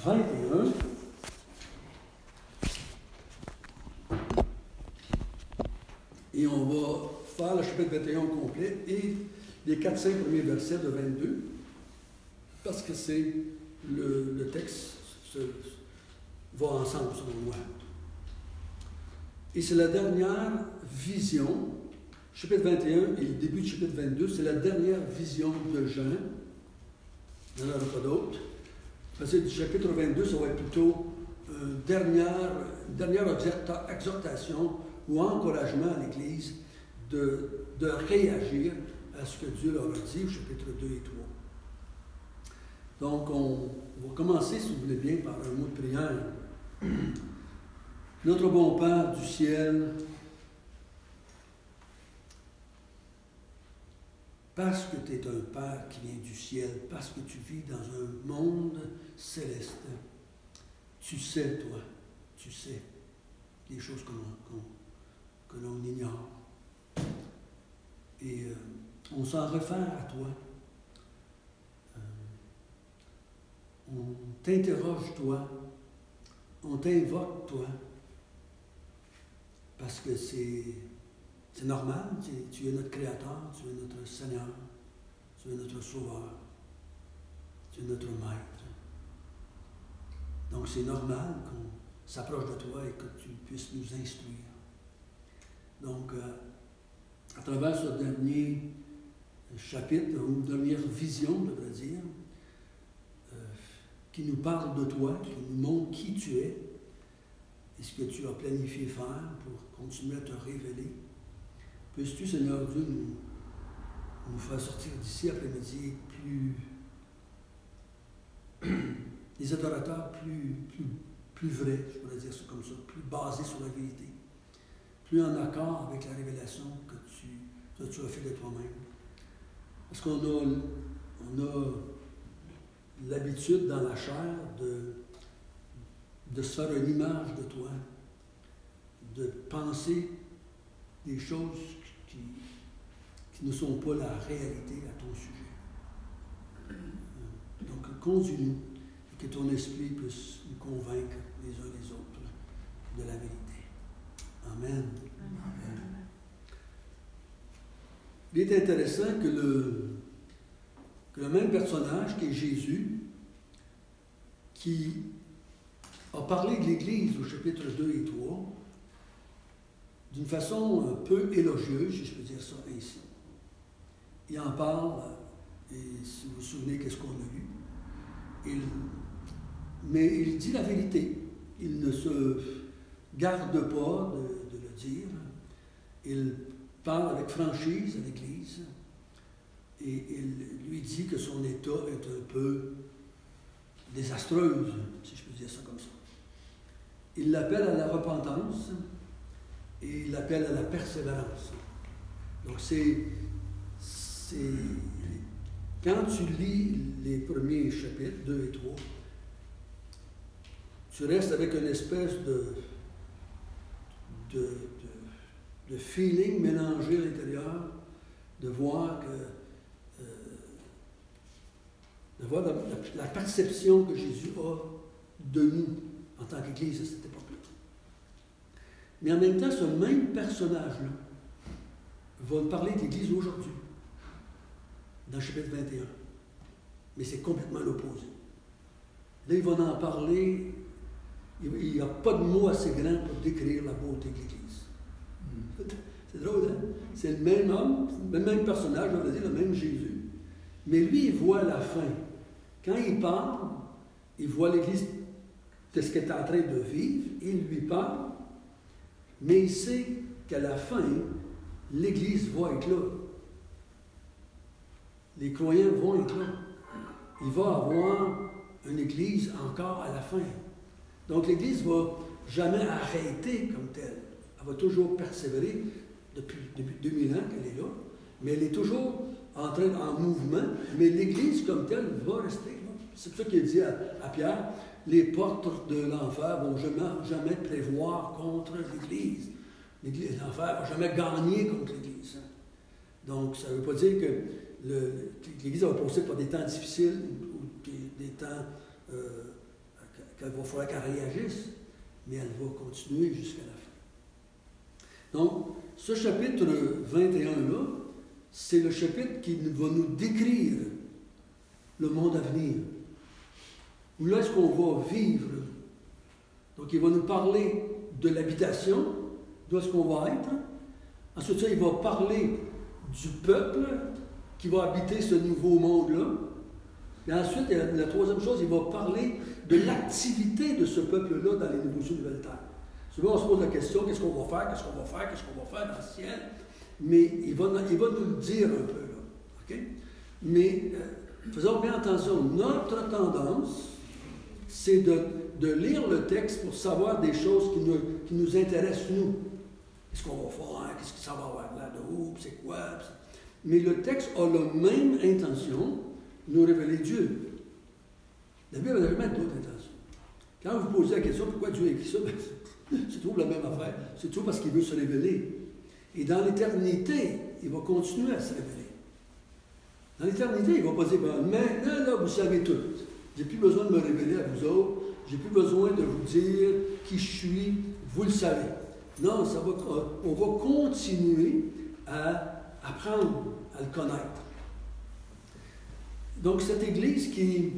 21. Et on va faire le chapitre 21 au complet et les 4-5 premiers versets de 22, parce que c'est le texte va ensemble, selon moi. Et c'est la dernière vision, chapitre 21 et le début du chapitre 22, c'est la dernière vision de Jean. Il n'y en aura pas d'autres. Parce que du chapitre 22, ça va être plutôt une dernière exhortation ou encouragement à l'Église de réagir à ce que Dieu leur a dit au chapitre 2 et 3. Donc, on va commencer, si vous voulez bien, par un mot de prière. Notre bon Père du ciel, parce que tu es un Père qui vient du ciel, parce que tu vis dans un monde céleste, tu sais, toi, tu sais les choses que l'on ignore. Et on s'en réfère à toi. On t'interroge, toi. On t'invoque, toi. Parce que c'est normal. Tu es notre Créateur, tu es notre Seigneur, tu es notre Sauveur, tu es notre Maître. Donc c'est normal qu'on s'approche de toi et que tu puisses nous instruire. Donc, à travers ce dernier chapitre, ou dernière vision, je devrais dire, qui nous parle de toi, qui nous montre qui tu es et ce que tu as planifié faire pour continuer à te révéler. Puisses-tu, Seigneur Dieu, nous faire sortir d'ici après-midi des adorateurs plus vrais, je pourrais dire ça comme ça, plus basés sur la vérité, plus en accord avec la révélation que tu as fait de toi-même. Parce qu'on a l'habitude dans la chair de se faire une image de toi, de penser des choses qui ne sont pas la réalité à ton sujet. Donc, conduis-nous et que ton esprit puisse nous convaincre les uns les autres de la vérité. Amen. Amen. Il est intéressant que le même personnage qui est Jésus, qui a parlé de l'Église au chapitre 2 et 3, d'une façon un peu élogieuse, si je peux dire ça ainsi. Il en parle, et si vous vous souvenez, qu'est-ce qu'on a lu, mais il dit la vérité. Il ne se garde pas de le dire. Il parle avec franchise à l'Église et il lui dit que son état est un peu désastreuse, si je peux dire ça comme ça. Il l'appelle à la repentance et il l'appelle à la persévérance. Donc quand tu lis les premiers chapitres, 2 et 3, tu restes avec une espèce de feeling mélangé à l'intérieur, de voir la perception que Jésus a de nous en tant qu'Église à cette époque-là. Mais en même temps, ce même personnage-là va nous parler de l'Église aujourd'hui, dans le chapitre 21. Mais c'est complètement l'opposé. Là, il va en parler, il n'y a pas de mots assez grands pour décrire la beauté de l'Église. C'est drôle, hein? C'est le même homme, le même personnage, on va dire, le même Jésus. Mais lui, il voit la fin. Quand il parle, il voit l'Église de ce qu'elle est en train de vivre, il lui parle, mais il sait qu'à la fin, l'Église va être là. Les croyants vont être là. Il va avoir une Église encore à la fin. Donc l'Église ne va jamais arrêter comme telle. Elle va toujours persévérer depuis 2000 ans qu'elle est là, mais elle est toujours en mouvement, mais l'Église comme telle va rester là. C'est pour ça qu'il dit à Pierre, les portes de l'enfer ne vont jamais prévoir contre l'Église. L'enfer ne va jamais gagner contre l'Église. Donc, ça ne veut pas dire que l'Église va passer par des temps difficiles ou des temps qu'il va falloir qu'elle réagisse, mais elle va continuer jusqu'à la fin. Donc, ce chapitre 21-là, c'est le chapitre qui va nous décrire le monde à venir. Où là est-ce qu'on va vivre? Donc, il va nous parler de l'habitation, d'où est-ce qu'on va être. Ensuite, il va parler du peuple qui va habiter ce nouveau monde-là. Et ensuite, la troisième chose, il va parler de l'activité de ce peuple-là dans les nouveaux cieux et nouvelles terres. Souvent, on se pose la question, qu'est-ce qu'on va faire, qu'est-ce qu'on va faire, qu'est-ce qu'on va faire dans le ciel? Mais il va nous le dire un peu, là. Okay? Mais faisons bien attention, notre tendance, c'est de lire le texte pour savoir des choses qui nous intéressent, nous. Qu'est-ce qu'on va faire, qu'est-ce que ça va avoir là, de où, c'est quoi? Mais le texte a la même intention, nous révéler Dieu. La Bible n'a jamais d'autre intention. Quand vous posez la question pourquoi Dieu a écrit ça, c'est toujours la même affaire. C'est toujours parce qu'il veut se révéler. Et dans l'éternité, il va continuer à se révéler. Dans l'éternité, il ne va pas dire maintenant, là, vous savez tout. Je n'ai plus besoin de me révéler à vous autres. Je n'ai plus besoin de vous dire qui je suis. Vous le savez. Non, on va continuer à apprendre à le connaître. Donc, cette Église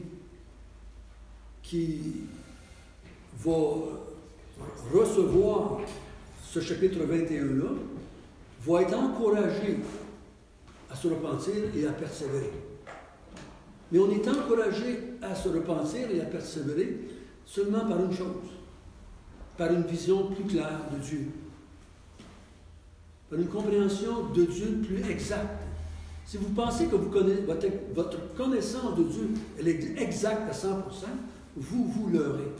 qui va recevoir ce chapitre 21-là, va être encouragée à se repentir et à persévérer. Mais on est encouragé à se repentir et à persévérer seulement par une chose, par une vision plus claire de Dieu, par une compréhension de Dieu plus exacte. Si vous pensez que vous connaissez, votre connaissance de Dieu elle est exacte à 100%, vous leurrez.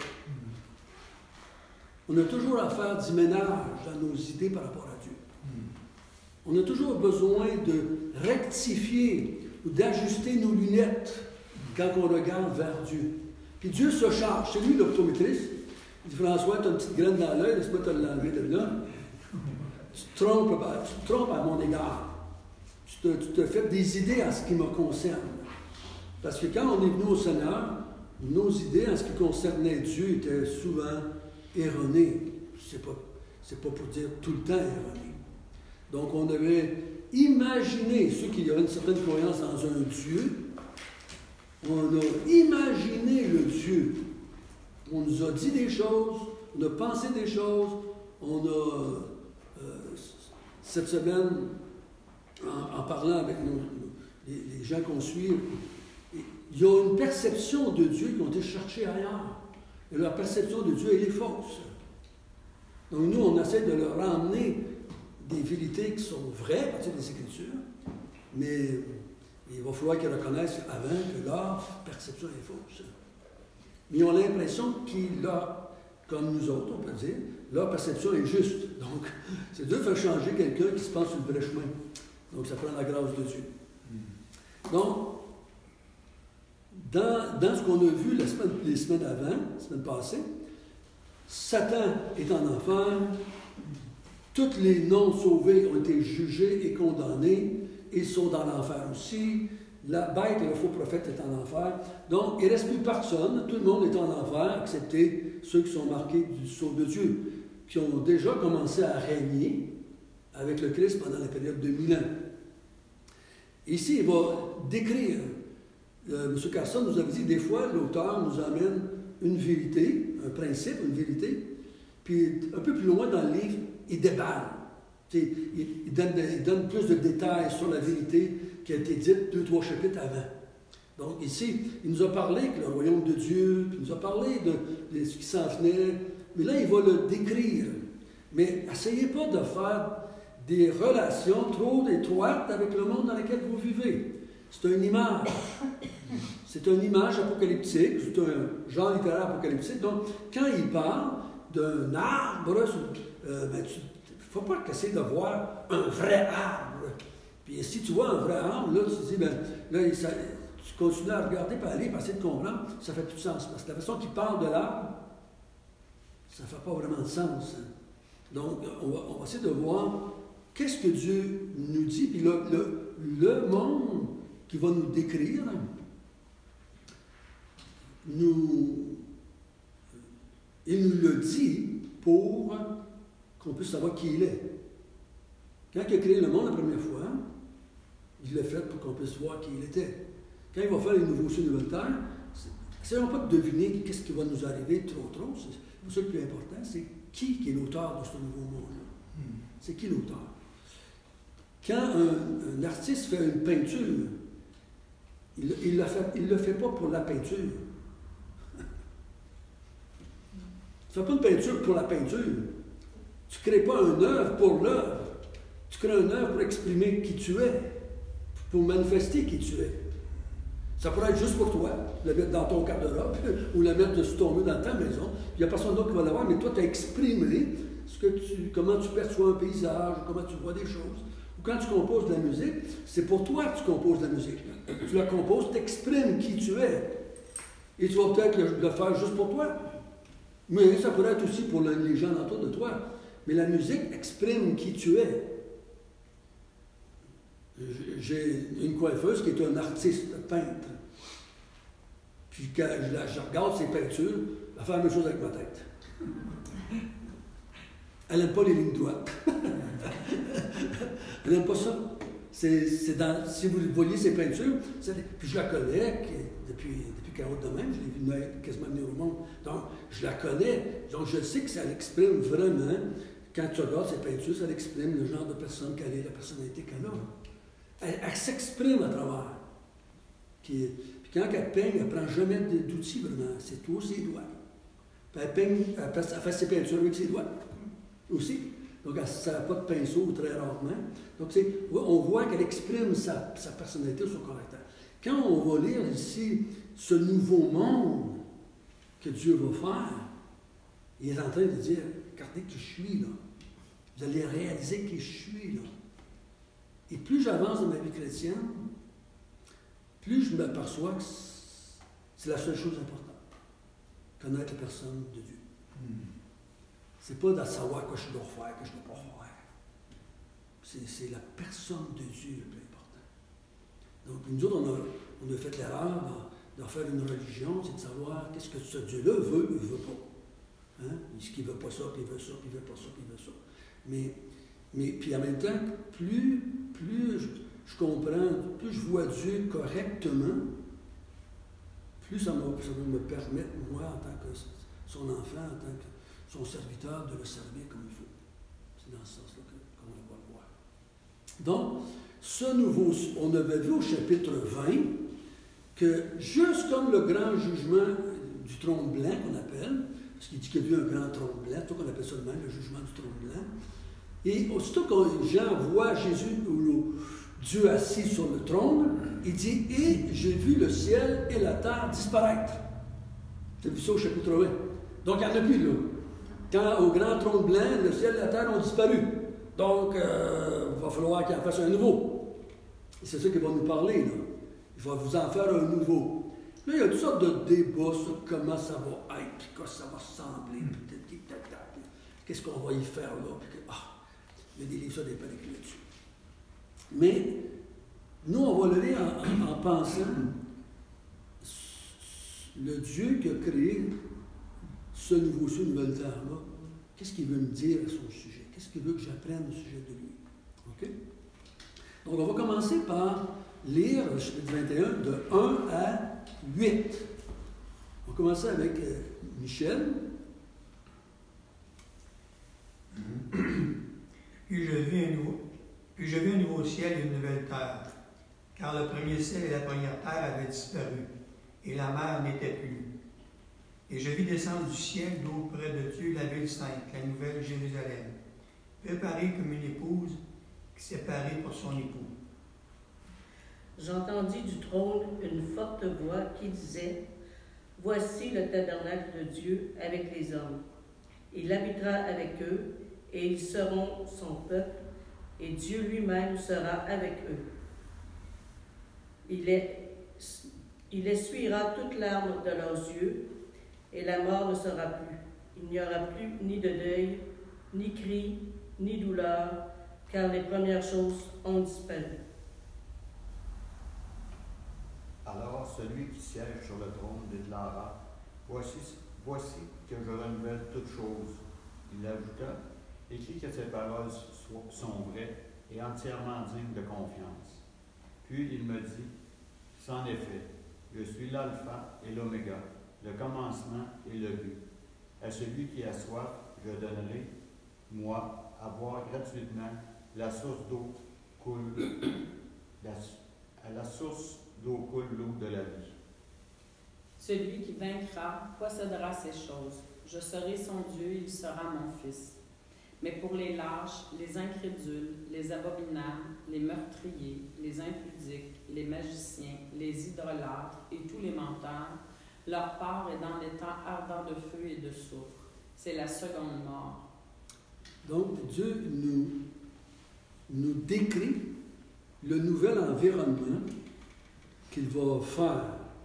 On a toujours à faire du ménage dans nos idées par rapport à Dieu. On a toujours besoin de rectifier ou d'ajuster nos lunettes quand on regarde vers Dieu. Puis Dieu se charge. C'est lui l'optométriste. Il dit, François, tu as une petite graine dans l'œil, laisse-moi te l'enlever de là. Tu te trompes à mon égard. Tu te fais des idées en ce qui me concerne. Parce que quand on est venu au Seigneur, nos idées en ce qui concernait Dieu étaient souvent erronées. C'est pas pour dire tout le temps erronées. Donc on devait imaginer, ceux qui avaient une certaine croyance dans un Dieu, on a imaginé le Dieu. On nous a dit des choses, on a pensé des choses, on a, cette semaine, en parlant avec les gens qu'on suit, il y a une perception de Dieu qui ont été cherchée ailleurs. Et leur perception de Dieu, elle est fausse. Donc nous, on essaie de leur ramener des vérités qui sont vraies à partir des Écritures, mais il va falloir qu'ils reconnaissent avant que leur perception est fausse. Mais ils ont l'impression comme nous autres, on peut dire, leur perception est juste. Donc, c'est dur de faire changer quelqu'un qui se pense sur le vrai chemin. Donc, ça prend la grâce de Dieu. Donc, dans ce qu'on a vu les semaines avant, la semaine passée, Satan est en enfer, tous les non-sauvés ont été jugés et condamnés, ils sont dans l'enfer aussi, la bête et le faux prophète est en enfer, donc il ne reste plus personne, tout le monde est en enfer, excepté ceux qui sont marqués du sceau de Dieu, qui ont déjà commencé à régner avec le Christ pendant la période de 1000 ans. Ici, il va décrire, M. Carson nous avait dit, des fois, l'auteur nous amène une vérité, un principe, une vérité, puis un peu plus loin dans le livre, il déballe. Il donne plus de détails sur la vérité qui a été dite 2-3 chapitres avant. Donc ici, il nous a parlé que le royaume de Dieu, puis il nous a parlé de ce qui s'en venait, mais là, il va le décrire. Mais essayez pas de faire des relations trop étroites avec le monde dans lequel vous vivez. C'est une image. C'est une image apocalyptique, c'est un genre littéraire apocalyptique. Donc, quand il parle d'un arbre, il ne faut pas essayer de voir un vrai arbre. Puis si tu vois un vrai arbre, là, tu te dis, tu continues à regarder, puis aller, puis essayer de comprendre, ça fait plus de sens. Parce que la façon qu'il parle de l'arbre, ça ne fait pas vraiment de sens. Donc, on va essayer de voir qu'est-ce que Dieu nous dit, puis le monde qui va nous décrire nous Il nous le dit pour qu'on puisse savoir qui il est. Quand il a créé le monde la première fois, il l'a fait pour qu'on puisse voir qui il était. Quand il va faire les nouveaux cieux, nouvelles terres, essayons pas de deviner qu'est-ce qui va nous arriver trop. C'est pour ça le plus important, c'est qui est l'auteur de ce nouveau monde-là. C'est qui l'auteur? Quand un artiste fait une peinture, il ne le fait pas pour la peinture. Tu ne fais pas une peinture pour la peinture. Tu ne crées pas une œuvre pour l'œuvre. Tu crées une œuvre pour exprimer qui tu es, pour manifester qui tu es. Ça pourrait être juste pour toi, la mettre dans ton garde-robe ou la mettre sur ton mur dans ta maison. Il n'y a personne d'autre qui va l'avoir, mais toi, tu as exprimé comment tu perçois un paysage, comment tu vois des choses. Ou quand tu composes de la musique, c'est pour toi que tu composes de la musique. Tu la composes, tu exprimes qui tu es. Et tu vas peut-être le faire juste pour toi. Mais ça pourrait être aussi pour les gens autour de toi. Mais la musique exprime qui tu es. J'ai une coiffeuse qui est un artiste, peintre. Puis quand je regarde ses peintures, elle fait la même chose avec ma tête. Elle n'aime pas les lignes droites. Elle n'aime pas ça. Si vous voyez ses peintures, puis je la connais depuis qu'elle est de même, je l'ai vu quasiment venir au monde. Donc, je la connais. Donc, je sais que ça l'exprime vraiment. Quand tu regardes ses peintures, ça exprime le genre de personne qu'elle est, la personnalité qu'elle a. Elle s'exprime à travers. Puis quand elle peigne, elle ne prend jamais d'outils vraiment. C'est tout ses doigts. Puis elle peigne, elle fait ses peintures avec ses doigts aussi. Donc elle n'a pas de pinceau très rarement. Donc on voit qu'elle exprime sa personnalité, son caractère. Quand on va lire ici ce nouveau monde que Dieu va faire, il est en train de dire, regardez qui je suis là. Vous allez réaliser qui je suis là. Et plus j'avance dans ma vie chrétienne, plus je m'aperçois que c'est la seule chose importante. Connaître la personne de Dieu. C'est pas de savoir quoi je dois faire, que je ne dois pas faire. C'est la personne de Dieu le plus important. Donc, nous autres, on a fait l'erreur de faire une religion, c'est de savoir qu'est-ce que ce Dieu-là veut ou ne veut pas. Hein? Est-ce qu'il ne veut pas ça, puis il veut ça, puis il ne veut pas ça, puis il veut ça. Mais puis en même temps, plus je comprends, plus je vois Dieu correctement, plus ça va me permettre, moi, en tant que son enfant, en tant que son serviteur, de le servir comme il faut. C'est dans ce sens-là qu'on va le voir. Donc, ce nouveau, on avait vu au chapitre 20 que juste comme le grand jugement du trône blanc qu'on appelle, parce qu'il dit qu'il y a eu un grand trône blanc, c'est ça qu'on appelle ça le même, le jugement du trône blanc, et aussitôt que Jean voit Jésus ou Dieu assis sur le trône, il dit « Et j'ai vu le ciel et la terre disparaître. » Tu as vu ça au chapitre 20. Donc, il n'y en a plus là. Quand au grand trône blanc, le ciel et la terre ont disparu. Donc, il va falloir qu'il en fasse un nouveau. Et c'est ça qu'il va nous parler, là. Il va vous en faire un nouveau. Là, il y a toutes sortes de débats sur comment ça va être, puis quoi ça va ressembler, puis qu'est-ce qu'on va y faire là, puis il y a des livres, des pellicules là-dessus. Mais, nous, on va le lire en pensant le Dieu qui a créé ce nouveau ciel, nouvelle terre-là, qu'est-ce qu'il veut me dire à son sujet? Qu'est-ce qu'il veut que j'apprenne au sujet de lui? OK? Donc, on va commencer par lire le chapitre 21 de 1 à 8. On va commencer avec Michel. Puis je vis un nouveau ciel et une nouvelle terre, car le premier ciel et la première terre avaient disparu, et la mer n'était plus. Et je vis descendre du ciel d'auprès de Dieu la ville sainte, la nouvelle Jérusalem, préparée comme une épouse qui s'est parée pour son époux. J'entendis du trône une forte voix qui disait « Voici le tabernacle de Dieu avec les hommes. Il habitera avec eux, et ils seront son peuple, et Dieu lui-même sera avec eux. Il essuiera toute larme de leurs yeux, et la mort ne sera plus. Il n'y aura plus ni de deuil, ni cri, ni douleur, car les premières choses ont disparu. » Alors celui qui siège sur le trône déclara, Voici voici que je renouvelle toutes choses. Il ajouta, écris que ces paroles sont vraies et entièrement dignes de confiance. Puis il me dit, c'en est fait, je suis l'alpha et l'oméga, le commencement et le but. À celui qui a soif, je donnerai, moi, à boire gratuitement la source d'eau coule, à la source d'eau coule l'eau de la vie. Celui qui vaincra possédera ces choses. Je serai son Dieu, il sera mon fils. Mais pour les lâches, les incrédules, les abominables, les meurtriers, les impudiques, les magiciens, les idolâtres et tous les menteurs, leur part est dans les temps ardents de feu et de soufre. C'est la seconde mort. Donc, Dieu nous décrit le nouvel environnement qu'il va faire.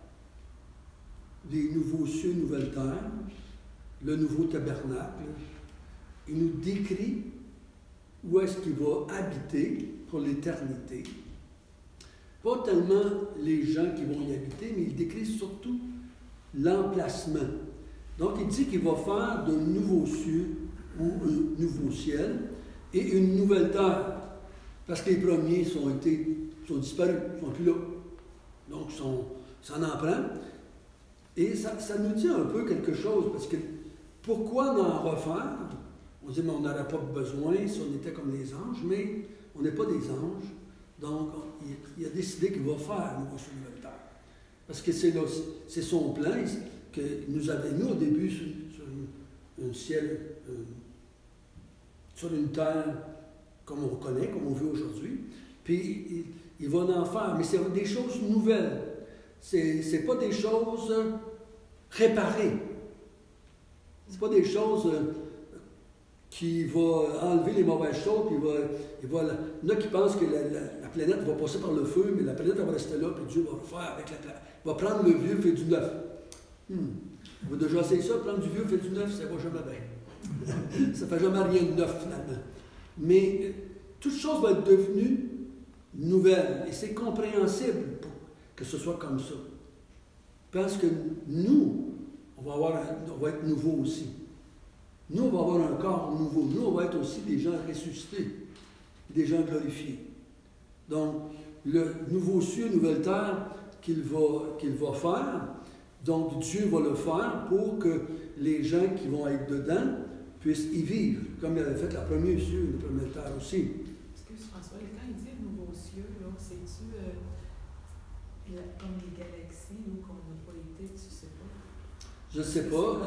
Les nouveaux cieux, nouvelles terres, le nouveau tabernacle. Il nous décrit où est-ce qu'il va habiter pour l'éternité. Pas tellement les gens qui vont y habiter, mais il décrit surtout l'emplacement. Donc, il dit qu'il va faire de nouveaux cieux ou un nouveau ciel et une nouvelle terre. Parce que les premiers sont disparus, ils ne sont plus là. Donc, ça en prend. Et ça nous dit un peu quelque chose, parce que pourquoi en refaire? On dit, mais on n'aurait pas besoin si on était comme les anges, mais on n'est pas des anges. Donc, il a décidé qu'il va faire un nouveau ciel, nouvelle terre. Parce que c'est son plan que nous avait mis au début sur un ciel, sur une terre comme on connaît, comme on vit aujourd'hui. Puis, il va en faire, mais c'est des choses nouvelles. C'est pas des choses réparées. C'est pas des choses qui vont enlever les mauvaises choses, puis il y en a qui pensent que la planète va passer par le feu, mais la planète va rester là, puis Dieu va refaire avec la planète. Il va prendre le vieux, faire du neuf. Vous avez déjà essayé ça, prendre du vieux, faire du neuf, ça ne va jamais bien. Ça ne fait jamais rien de neuf, finalement. Mais toute chose va être devenue nouvelle, et c'est compréhensible que ce soit comme ça. Parce que nous, on va être nouveaux aussi. Nous, on va avoir un corps nouveau. Nous, on va être aussi des gens ressuscités, des gens glorifiés. Donc, le nouveau ciel, nouvelle terre qu'il va faire, donc Dieu va le faire pour que les gens qui vont être dedans puissent y vivre, comme il avait fait la première ciel, la première terre aussi. Excuse François, quand il dit nouveau ciel, c'est-tu comme les galaxies où qu'on n'a pas été, tu sais pas? Je ne sais pas.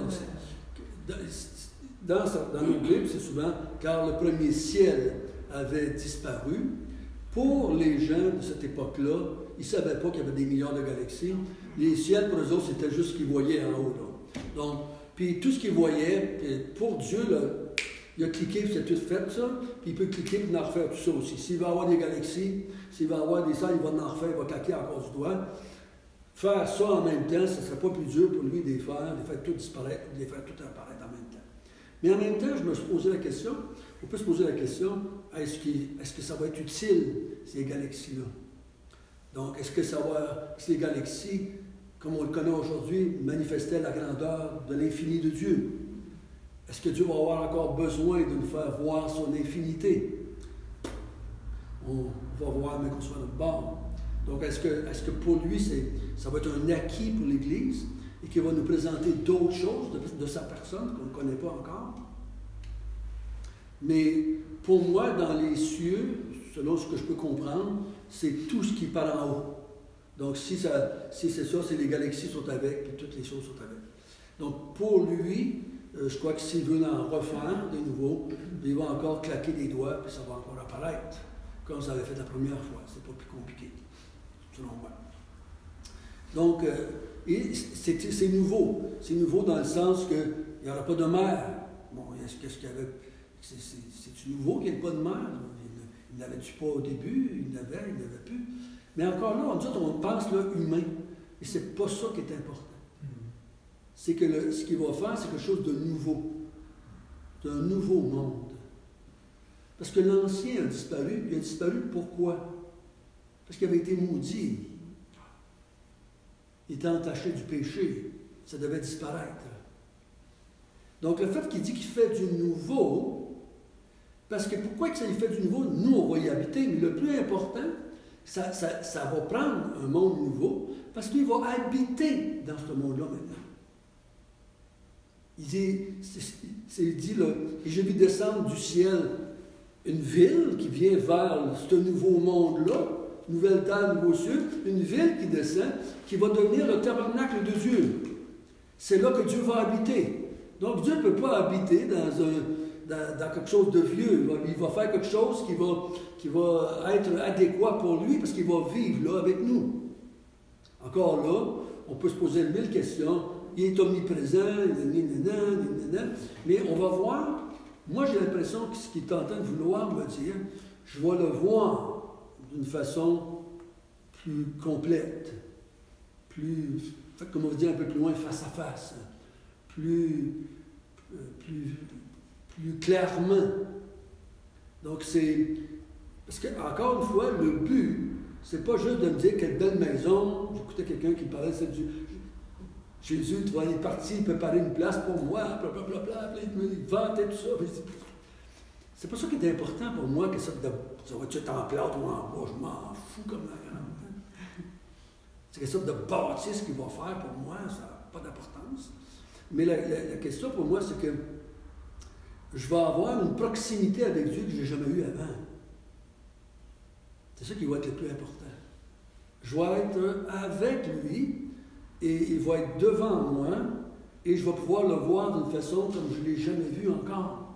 Dans nos Bibles, c'est souvent car le premier ciel avait disparu. Pour les gens de cette époque-là, ils ne savaient pas qu'il y avait des milliards de galaxies. Les ciels, pour eux autres, c'était juste ce qu'ils voyaient en haut. Là. Donc, puis tout ce qu'ils voyaient, pour Dieu, là, il a cliqué, puis c'est tout fait ça, puis il peut cliquer et en refaire tout ça aussi. S'il va avoir des galaxies, s'il va avoir des salles, il va en refaire, il va claquer encore du doigt. Faire ça en même temps, ce ne serait pas plus dur pour lui de les faire tout disparaître, de les faire tout apparaître en même temps. Mais en même temps, je me suis posé la question, on peut se poser la question, est-ce que ça va être utile, ces galaxies-là? Donc, est-ce que ces galaxies, comme on le connaît aujourd'hui, manifestaient la grandeur de l'infini de Dieu? Est-ce que Dieu va avoir encore besoin de nous faire voir son infinité? On va voir, mais qu'on soit à notre bord. Donc, est-ce que pour lui, ça va être un acquis pour l'Église et qu'il va nous présenter d'autres choses de sa personne qu'on ne connaît pas encore? Mais pour moi, dans les cieux, selon ce que je peux comprendre, c'est tout ce qui part en haut. Donc, si c'est ça, c'est les galaxies sont avec, et toutes les choses sont avec. Donc, pour lui, je crois que s'il veut en refaire de nouveau, il va encore claquer des doigts, puis ça va encore apparaître, comme ça avait fait la première fois. C'est pas plus compliqué, selon moi. Donc, c'est nouveau. C'est nouveau dans le sens qu'il n'y aura pas de mer. Bon, qu'est-ce qu'il y avait? C'est nouveau qu'il n'y ait pas de mer. Il n'avait-tu pas au début? Il n'avait plus. Mais encore là, on pense là, humain. Et c'est pas ça qui est important. C'est que ce qu'il va faire, c'est quelque chose de nouveau. D'un nouveau monde. Parce que l'ancien a disparu. Il a disparu pourquoi? Parce qu'il avait été maudit. Il était entaché du péché. Ça devait disparaître. Donc le fait qu'il dit qu'il fait du nouveau, parce que pourquoi que ça lui fait du nouveau? Nous, on va y habiter, mais le plus important, ça va prendre un monde nouveau, parce qu'il va habiter dans ce monde-là maintenant. Il dit là, et je vis descendre du ciel une ville qui vient vers ce nouveau monde-là, nouvelle terre, nouveau ciel, une ville qui descend, qui va devenir le tabernacle de Dieu. C'est là que Dieu va habiter. Donc Dieu ne peut pas habiter dans quelque chose de vieux. Il va faire quelque chose qui va être adéquat pour lui, parce qu'il va vivre là avec nous. Encore là, on peut se poser 1000 questions. Il est omniprésent, mais on va voir. Moi, j'ai l'impression que ce qu'il est en train de vouloir me dire, je vais le voir d'une façon plus complète, plus, comme on va dire, un peu plus loin, face à face, plus clairement. Donc, c'est... Parce que, encore une fois, le but, c'est pas juste de me dire quelle belle maison. J'écoutais quelqu'un qui parlait de Jésus, tu vois, il est parti, il préparer une place pour moi, blablabla, il vantait tout ça. C'est pas ça qui est important pour moi, que ça va-tu être en plâtre ou en bois, je m'en fous comme la grande. C'est quelque sorte de bâtisse qu'il va faire pour moi, ça n'a pas d'importance. Mais la question pour moi, c'est que je vais avoir une proximité avec Dieu que je n'ai jamais eue avant. C'est ça qui va être le plus important. Je vais être avec lui, et il va être devant moi, et je vais pouvoir le voir d'une façon comme je ne l'ai jamais vu encore.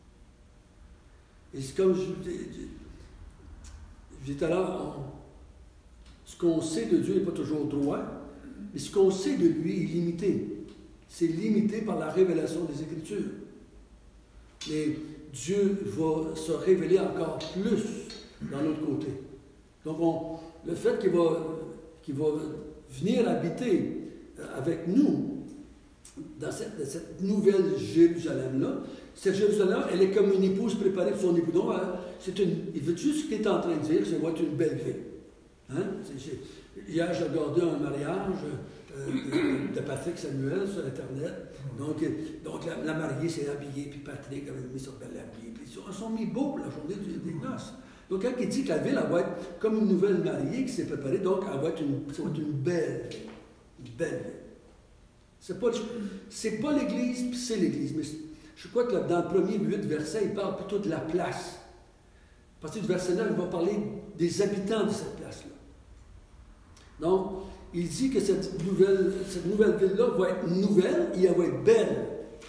Et c'est comme je disais tout à l'heure, ce qu'on sait de Dieu n'est pas toujours droit, mais ce qu'on sait de lui est limité. C'est limité par la révélation des Écritures. Mais Dieu va se révéler encore plus dans l'autre côté. Donc, le fait qu'il va venir habiter avec nous dans cette nouvelle Jérusalem-là, cette Jérusalem, elle est comme une épouse préparée pour son époux. Donc, il veut juste ce qu'il est en train de dire, c'est être une belle ville. Hein? Hier, j'ai regardé un mariage de Patrick Samuel sur Internet. Donc la mariée s'est habillée, puis Patrick avait mis son bel habit. Puis ils sont mis beaux pour la journée des noces. Donc, quand il dit que la ville, elle va être comme une nouvelle mariée qui s'est préparée, donc elle va être une belle ville. Une belle ville. C'est pas l'Église, puis c'est l'Église. Mais je crois que dans le premier 8 versets, il parle plutôt de la place. À partir du verset 9, il va parler des habitants de cette place-là. Donc, il dit que cette nouvelle ville-là va être nouvelle et elle va être belle.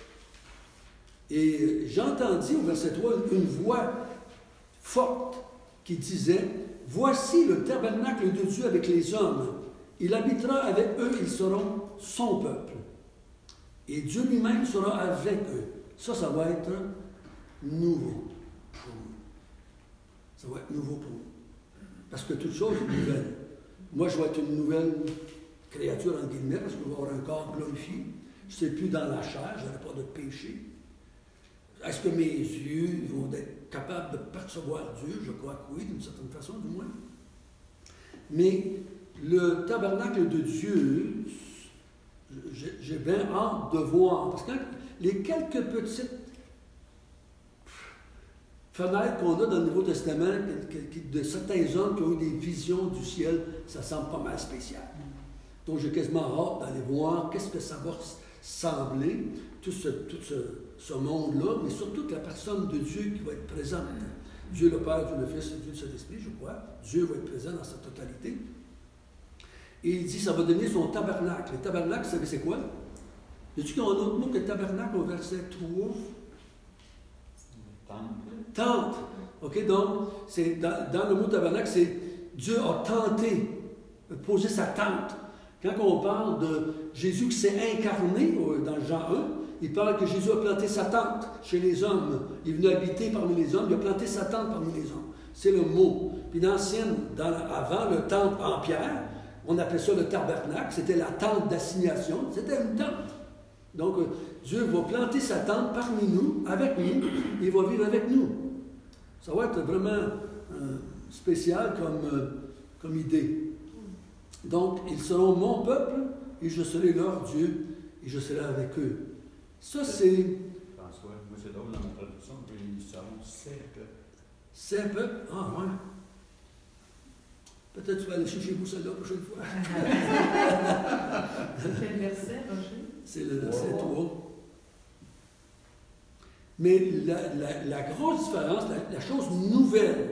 Et j'entendis au verset 3 une voix forte qui disait « Voici le tabernacle de Dieu avec les hommes. Il habitera avec eux, ils seront son peuple. Et Dieu lui-même sera avec eux. » Ça va être nouveau pour nous. Ça va être nouveau pour nous. Parce que toute chose est nouvelle. Moi, je vais être une nouvelle créature, en guillemets, parce que je vais avoir un corps glorifié. Je ne serai plus dans la chair, je n'aurai pas de péché. Est-ce que mes yeux vont être capables de percevoir Dieu? Je crois que oui, d'une certaine façon, du moins. Mais le tabernacle de Dieu, j'ai bien hâte de voir. Parce que les quelques petites fenêtres qu'on a dans le Nouveau Testament, de certains hommes qui ont eu des visions du ciel, ça semble pas mal spécial. Donc j'ai quasiment hâte d'aller voir qu'est-ce que ça va sembler, tout ce monde-là, mais surtout la personne de Dieu qui va être présente. Dieu le Père, Dieu le Fils, Dieu le Saint-Esprit, je crois. Dieu va être présent dans sa totalité. Et il dit, ça va donner son tabernacle. Le tabernacle, vous savez c'est quoi? Y a-t-il un autre mot que tabernacle au verset 3? Tente. OK, donc, c'est dans le mot tabernacle, c'est Dieu a tenté de poser sa tente. Quand on parle de Jésus qui s'est incarné dans Jean 1, il parle que Jésus a planté sa tente chez les hommes. Il est venu habiter parmi les hommes, il a planté sa tente parmi les hommes. C'est le mot. Puis avant le temple en pierre, on appelait ça le tabernacle, c'était la tente d'assignation, c'était une tente. Donc, Dieu va planter sa tente parmi nous, avec nous, et il va vivre avec nous. Ça va être vraiment spécial comme idée. Donc, ils seront mon peuple, et je serai leur Dieu, et je serai avec eux. Ça, c'est François, moi c'est drôle dans mon traduction, ils seront ces peuples. ces peuples. Ah, ouais. Peut-être tu vas aller chercher vous celle-là la prochaine fois. Quel verset, Roger? C'est le verset 3. Mais la grosse différence, la chose nouvelle,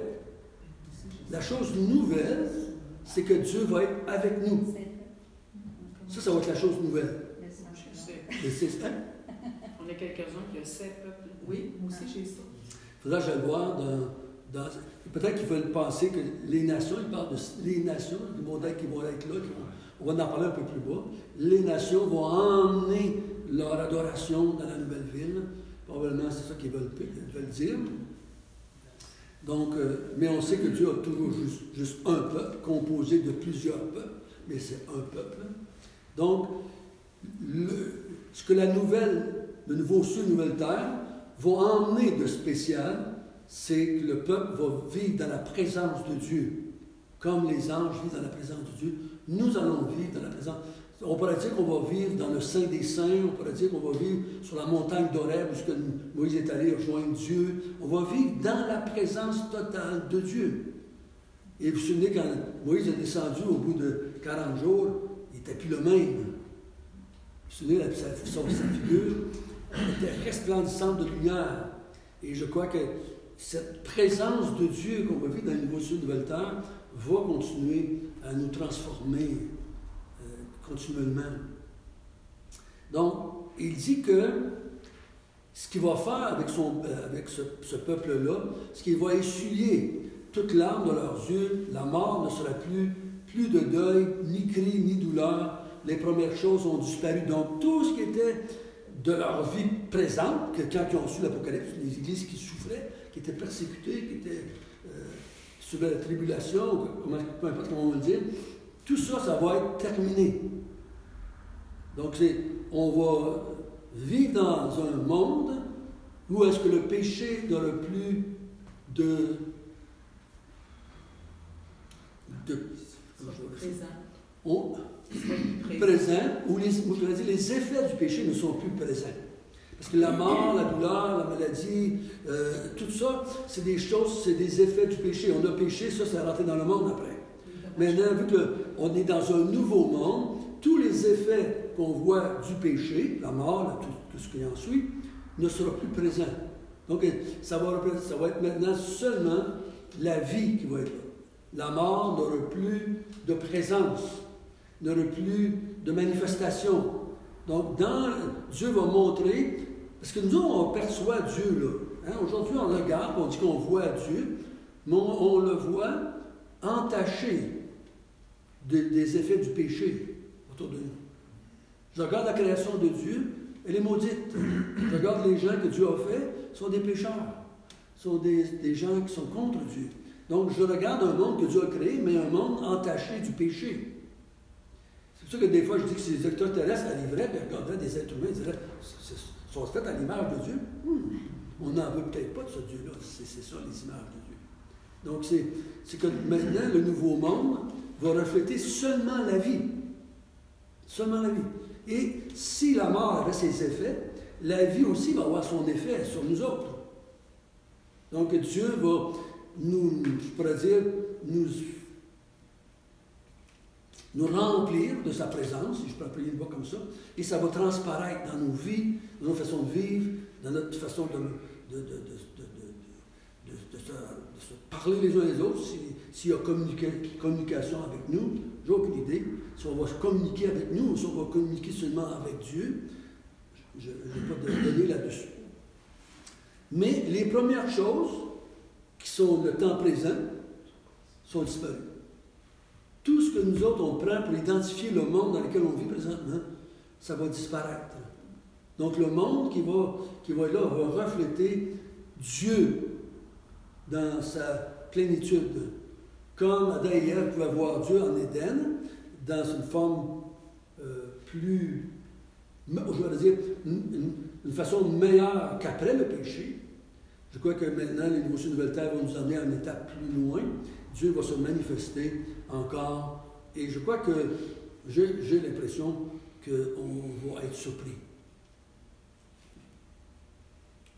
c'est que Dieu va être avec nous. Ça va être la chose nouvelle. Mais c'est, hein? On est quelques-uns qui ont 7 peuples. Oui, moi aussi j'ai ça. Il faudra que je le voir dans peut-être qu'ils veulent penser que les nations, ils parlent de les nations, les modèles qui vont être là, on va en parler un peu plus bas. Les nations vont emmener leur adoration dans la nouvelle ville. Probablement, c'est ça qu'ils veulent dire. Donc, mais on sait que Dieu a toujours juste un peuple, composé de plusieurs peuples, mais c'est un peuple. Donc, ce que le nouveau ciel, nouvelle terre, va emmener de spécial, c'est que le peuple va vivre dans la présence de Dieu. Comme les anges vivent dans la présence de Dieu, nous allons vivre dans la présence. On pourrait dire qu'on va vivre dans le Saint des Saints, on pourrait dire qu'on va vivre sur la montagne d'Horeb, où Moïse est allé rejoindre Dieu. On va vivre dans la présence totale de Dieu. Et vous vous souvenez, quand Moïse est descendu au bout de 40 jours, il n'était plus le même. Vous vous souvenez, sa figure était resplendissante de lumière. Et je crois que cette présence de Dieu qu'on va vivre dans le nouveau ciel, nouvelle terre, va continuer à nous transformer continuellement. Donc, il dit que ce qu'il va faire avec ce peuple-là, c'est qu'il va essuyer toute larme de leurs yeux. La mort ne sera plus de deuil, ni cri, ni douleur. Les premières choses ont disparu. Donc, tout ce qui était de leur vie présente, que quand ils ont su l'Apocalypse, les églises qui souffraient, qui étaient persécutées, qui étaient sous la tribulation, peu importe comment on va le dire, tout ça, ça va être terminé. Donc, on va vivre dans un monde où est-ce que le péché n'aura plus présent, où les effets du péché ne sont plus présents. Parce que la mort, la douleur, la maladie, tout ça, c'est des choses, c'est des effets du péché. On a péché, ça c'est rentré dans le monde après. Maintenant, vu qu'on est dans un nouveau monde, tous les effets qu'on voit du péché, la mort, tout ce qui en suit, ne sera plus présent. Donc, ça va être maintenant seulement la vie qui va être là. La mort n'aura plus de présence, n'aura plus de manifestation. Donc, Dieu va montrer, parce que nous, on perçoit Dieu là. Hein? Aujourd'hui, on regarde, on dit qu'on voit Dieu, mais on le voit entaché des effets du péché autour de nous. Je regarde la création de Dieu, elle est maudite. Je regarde les gens que Dieu a fait, sont des pécheurs. Sont des gens qui sont contre Dieu. Donc, je regarde un monde que Dieu a créé, mais un monde entaché du péché. C'est pour ça que des fois, je dis que si les extraterrestres arriveraient et regarderaient des êtres humains, ils diraient, ils sont faits à l'image de Dieu. On n'en veut peut-être pas de ce Dieu-là. C'est ça, les images de Dieu. Donc, c'est que maintenant, le nouveau monde va refléter seulement la vie. Seulement la vie. Et si la mort avait ses effets, la vie aussi va avoir son effet sur nous autres. Donc, Dieu va je pourrais dire, nous remplir de sa présence, si je peux appeler le mot comme ça, et ça va transparaître dans nos vies, dans notre façon de vivre, dans notre façon de se parler les uns les autres, s'il y a communication avec nous, j'ai aucune idée. Si on va se communiquer avec nous ou si on va communiquer seulement avec Dieu, je n'ai pas de données là-dessus. Mais les premières choses qui sont le temps présent sont disparues. Tout ce que nous autres on prend pour identifier le monde dans lequel on vit présentement, ça va disparaître. Donc le monde qui va être là va refléter Dieu dans sa plénitude. Comme Adam et Ève pouvaient voir Dieu en Éden, dans une forme plus, je vais dire, une façon meilleure qu'après le péché. Je crois que maintenant, les nouveaux cieux et nouvelles terres vont nous emmener à une étape plus loin. Dieu va se manifester encore. Et je crois que j'ai l'impression qu'on va être surpris.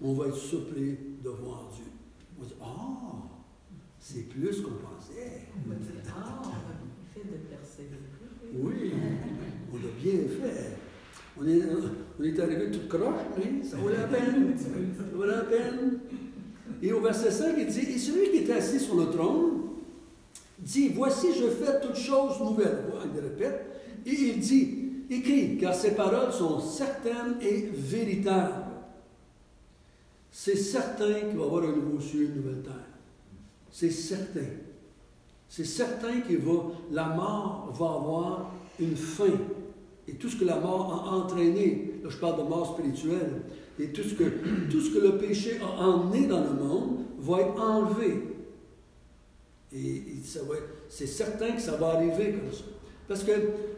on va être surpris de voir Dieu. On va dire, ah, c'est plus qu'on pensait. On va dire, ah, on a bien fait de persévérer. Oui, on a bien fait. On est arrivé tout croche, mais ça vaut la peine. Ça vaut la peine. Et au verset 5, il dit, et celui qui était assis sur le trône dit, voici, je fais toutes choses nouvelles. Il répète, et il dit, écris, car ces paroles sont certaines et véritables. C'est certain qu'il va y avoir un nouveau ciel, une nouvelle terre. C'est certain. C'est certain que la mort va avoir une fin. Et tout ce que la mort a entraîné, là je parle de mort spirituelle, et tout ce que le péché a emmené dans le monde va être enlevé. Et c'est certain que ça va arriver comme ça. Parce que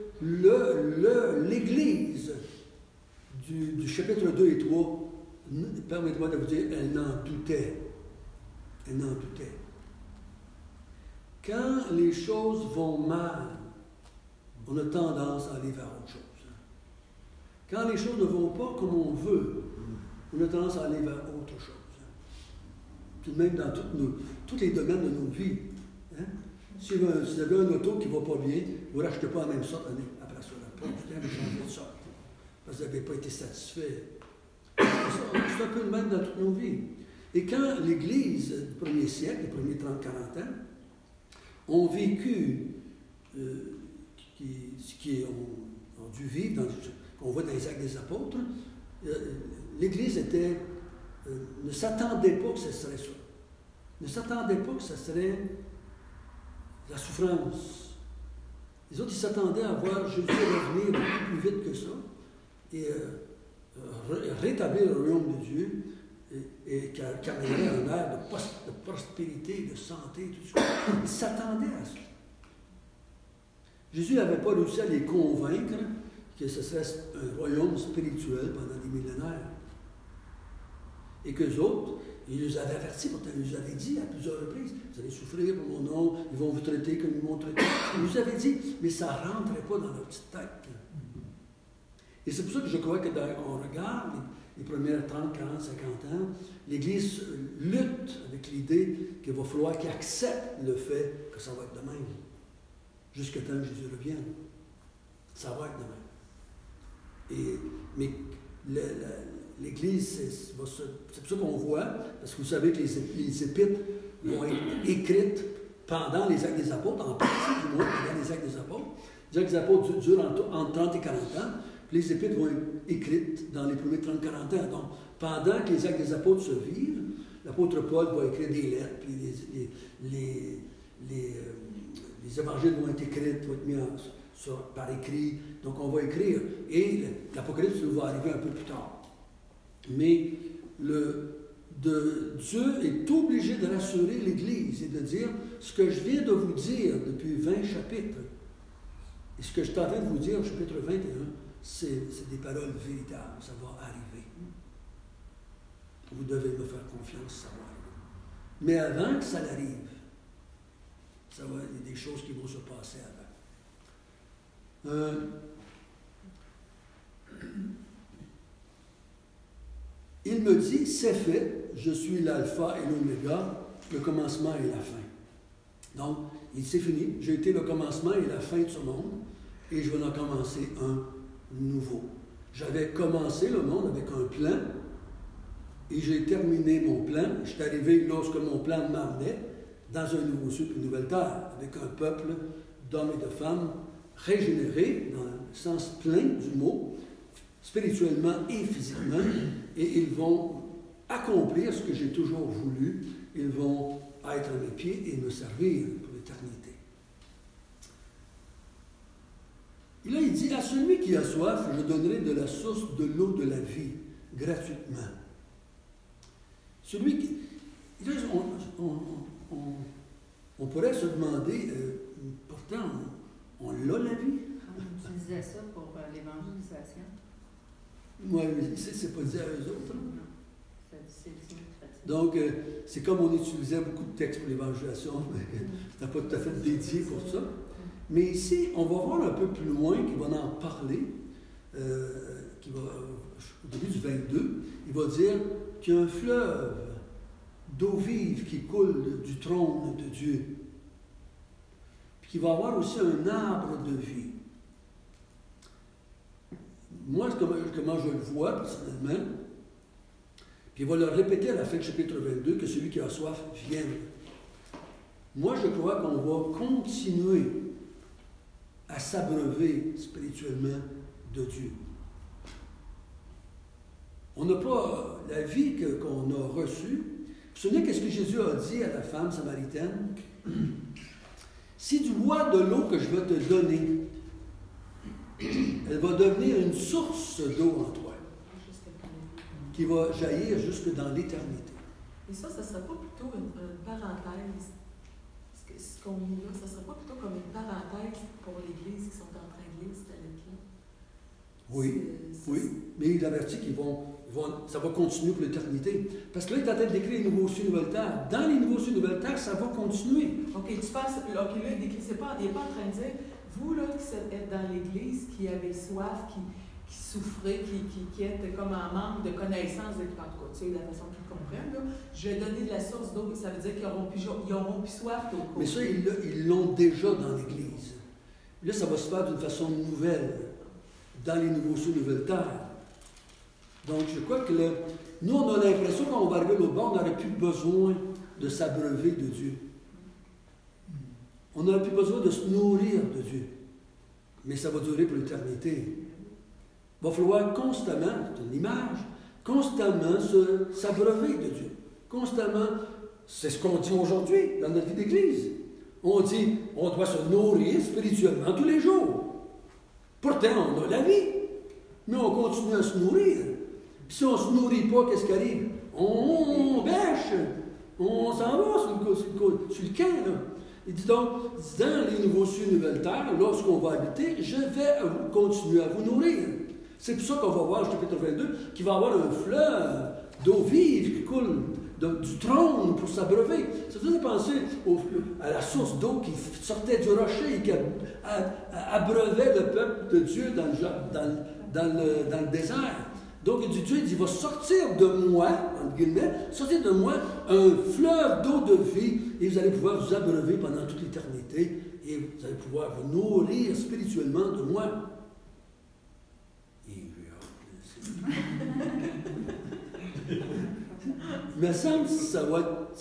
l'Église du chapitre 2 et 3, permettez-moi de vous dire, elle n'en doutait. Elle n'en doutait. Quand les choses vont mal, on a tendance à aller vers autre chose. Quand les choses ne vont pas comme on veut, on a tendance à aller vers autre chose. Tout de même dans tous les domaines de nos vies. Hein? Si vous avez un auto qui ne va pas bien, vous ne rachetez pas la même sorte l'année après ça. Vous avez changé de sorte. Parce que vous n'avez pas été satisfait. C'est un peu le même dans toutes nos vies. Et quand l'Église du premier siècle, les premiers 30-40 ans, ont vécu ce qu'ils ont dû vivre, qu'on voit dans les Actes des Apôtres, l'Église ne s'attendait pas que ce serait ça. Ne s'attendait pas que ce serait la souffrance. Les autres, ils s'attendaient à voir Jésus revenir beaucoup plus vite que ça et rétablir le royaume de Dieu et qui amènerait un air de prospérité, de santé, tout ça. Ils s'attendaient à ça. Jésus n'avait pas réussi à les convaincre que ce serait un royaume spirituel pendant des millénaires. Et qu'eux autres, il les avait avertis, pourtant il les avait dit à plusieurs reprises, vous allez souffrir pour mon nom, ils vont vous traiter comme ils m'ont traité. Il les avait dit, mais ça ne rentrait pas dans leur petite tête. Et c'est pour ça que je crois que on regarde les premières 30, 40, 50 ans, l'Église lutte avec l'idée qu'il va falloir qu'ils acceptent le fait que ça va être de même. Jusqu'à temps que Jésus revienne. Ça va être de même. Mais l'Église, c'est pour ça qu'on voit, parce que vous savez que les épîtres vont être écrites pendant les Actes des Apôtres, en partie du moins pendant les Actes des Apôtres. Les Actes des Apôtres durent entre 30 et 40 ans, puis les épîtres vont être écrites dans les premiers 30-40 ans. Donc, pendant que les Actes des Apôtres se vivent, l'apôtre Paul va écrire des lettres, puis les évangiles vont être écrits, vont être mis par écrit. Donc, on va écrire. Et l'Apocalypse va arriver un peu plus tard. Mais Dieu est obligé de rassurer l'Église et de dire ce que je viens de vous dire depuis 20 chapitres, et ce que je suis en train de vous dire au chapitre 21, c'est des paroles véritables. Ça va arriver. Vous devez me faire confiance, ça va arriver. Mais avant que ça arrive, il y a des choses qui vont se passer avant. Il me dit, c'est fait, je suis l'alpha et l'oméga, le commencement et la fin. Donc, c'est fini, j'ai été le commencement et la fin de ce monde, et je vais en commencer un nouveau. J'avais commencé le monde avec un plan, et j'ai terminé mon plan. Je suis arrivé lorsque mon plan m'amenait dans un nouveau ciel, une nouvelle terre, avec un peuple d'hommes et de femmes régénérés, dans le sens plein du mot, spirituellement et physiquement, et ils vont accomplir ce que j'ai toujours voulu. Ils vont être à mes pieds et me servir pour l'éternité. Et là, il dit, à celui qui a soif, je donnerai de la source de l'eau de la vie, gratuitement. Celui qui... Là, on pourrait se demander, pourtant, on l'a la vie. Tu disais ça pour l'évangélisation? Oui, mais c'est pas dit à eux autres. Non, c'est donc, c'est comme on utilisait beaucoup de textes pour l'évangélisation, mais c'était pas tout à fait dédié pour ça. Mais ici, on va voir un peu plus loin, qui va en parler, au début du 22, il va dire, qu'il y a un fleuve d'eau vive qui coule du trône de Dieu. Puis qu'il va y avoir aussi un arbre de vie. Moi, comment je le vois personnellement, puis il va le répéter à la fin du chapitre 22, que celui qui a soif vienne. Moi, je crois qu'on va continuer à s'abreuver spirituellement de Dieu. On n'a pas la vie qu'on a reçue. Vous vous souvenez qu'est-ce que Jésus a dit à la femme samaritaine? Si tu bois de l'eau que je vais te donner, elle va devenir une source d'eau en toi, qui va jaillir jusque dans l'éternité. Et ça ne serait pas plutôt une parenthèse? Ce qu'on lit là, ça ne serait pas plutôt comme une parenthèse pour l'Église qui sont en train de lire cette lettre-là? Oui, oui, mais il avertit ça va continuer pour l'éternité. Parce que là, il est en train de décrire les nouveaux cieux, nouvelles terres. Dans les nouveaux cieux, nouvelles terres, ça va continuer. OK, tu penses, là, il n'est pas en train de dire, vous, là, qui êtes dans l'Église, qui avez soif, qui souffrez, qui êtes comme en manque de connaissances, en tout cas, tu sais, la façon qu'ils comprennent, là, je vais donner de la source d'eau, ça veut dire qu'ils n'auront plus soif d'eau. Mais ça, ils l'ont déjà dans l'Église. Là, ça va se faire d'une façon nouvelle, dans les nouveaux cieux, nouvelles terres. Donc, je crois que nous, on a l'impression quand on va arriver à l'autre bord, on n'aurait plus besoin de s'abreuver de Dieu. On n'aurait plus besoin de se nourrir de Dieu. Mais ça va durer pour l'éternité. Il va falloir constamment, c'est une image, constamment s'abreuver de Dieu. Constamment, c'est ce qu'on dit aujourd'hui dans notre vie d'Église. On dit, on doit se nourrir spirituellement tous les jours. Pourtant, on a la vie, mais on continue à se nourrir. Puis si on ne se nourrit pas, qu'est-ce qui arrive? On bêche, on s'en va sur le camp. Là. Il dit donc, dans les nouveaux cieux et nouvelles terres, lorsqu'on va habiter, je vais continuer à vous nourrir. C'est pour ça qu'on va voir, au chapitre 22, qu'il va y avoir un fleuve d'eau vive qui coule du trône pour s'abreuver. Ça faisait penser à la source d'eau qui sortait du rocher et qui abreuvait le peuple de Dieu dans le désert. Donc Dieu dit, il va sortir de moi, entre guillemets, sortir de moi un fleuve d'eau de vie et vous allez pouvoir vous abreuver pendant toute l'éternité et vous allez pouvoir vous nourrir spirituellement de moi. Mais ça me semble que ça va être...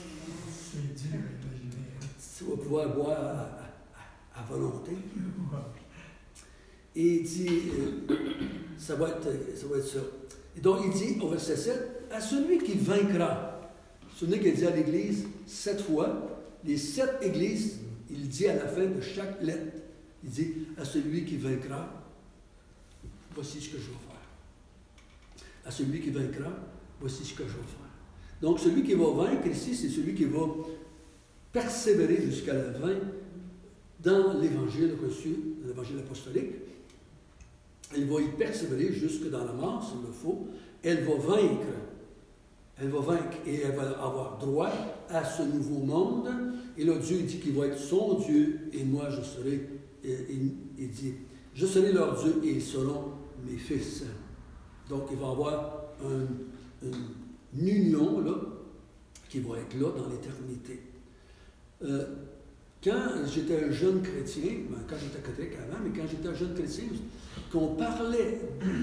Tu vas pouvoir boire à volonté. Et il dit, ça va être ça. Et donc il dit au verset 7, à celui qui vaincra. Vous vous souvenez qu'il dit à l'Église 7 fois, les 7 églises, il dit à la fin de chaque lettre, il dit, à celui qui vaincra, voici ce que je vais faire. À celui qui vaincra, voici ce que je vais faire. Donc celui qui va vaincre ici, c'est celui qui va persévérer jusqu'à la fin dans l'Évangile reçu, l'Évangile apostolique. Elle va y persévérer jusque dans la mort, s'il le faut. Elle va vaincre. Elle va vaincre et elle va avoir droit à ce nouveau monde. Et là, Dieu dit qu'il va être son Dieu et moi, je serai, il dit, je serai leur Dieu et ils seront mes fils. Donc, il va y avoir une union là, qui va être là dans l'éternité. Quand j'étais un jeune chrétien, quand j'étais catholique avant, mais quand j'étais un jeune chrétien, qu'on parlait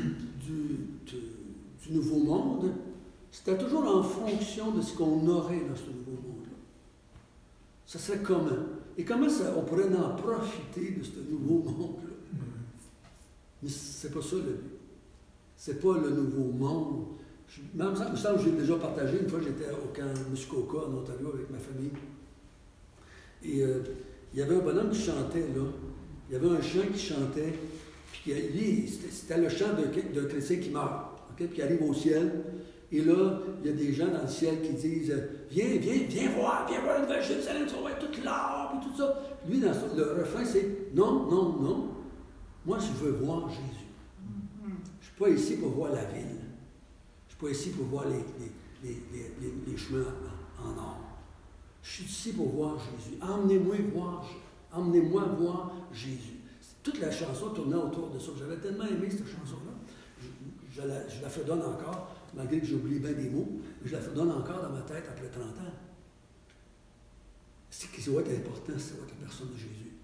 du nouveau monde, c'était toujours en fonction de ce qu'on aurait dans ce nouveau monde-là. Ça serait comment? Et comment on pourrait en profiter de ce nouveau monde-là? Mais c'est pas ça le but. C'est pas le nouveau monde. Même ça, j'ai déjà partagé, une fois j'étais au camp Muskoka en Ontario avec ma famille. Et il y avait un bonhomme qui chantait là. Il y avait un chant qui chantait. Puis lui, c'était le chant d'un chrétien qui meurt. Okay? Puis qui arrive au ciel. Et là, il y a des gens dans le ciel qui disent viens voir une nouvelle Jérusalem, ça va être toute l'or, et tout ça. Lui, dans le refrain, c'est non, non, non. Moi, je veux voir Jésus. Je ne suis pas ici pour voir la ville. Je ne suis pas ici pour voir les chemins en or. Je suis ici pour voir Jésus. Emmenez-moi voir Jésus. Toute la chanson tournait autour de ça. J'avais tellement aimé cette chanson-là. Je la fredonne encore. malgré que j'ai oublié bien des mots, mais je la donne encore dans ma tête après 30 ans. C'est ce qui va être important, c'est la personne de Jésus.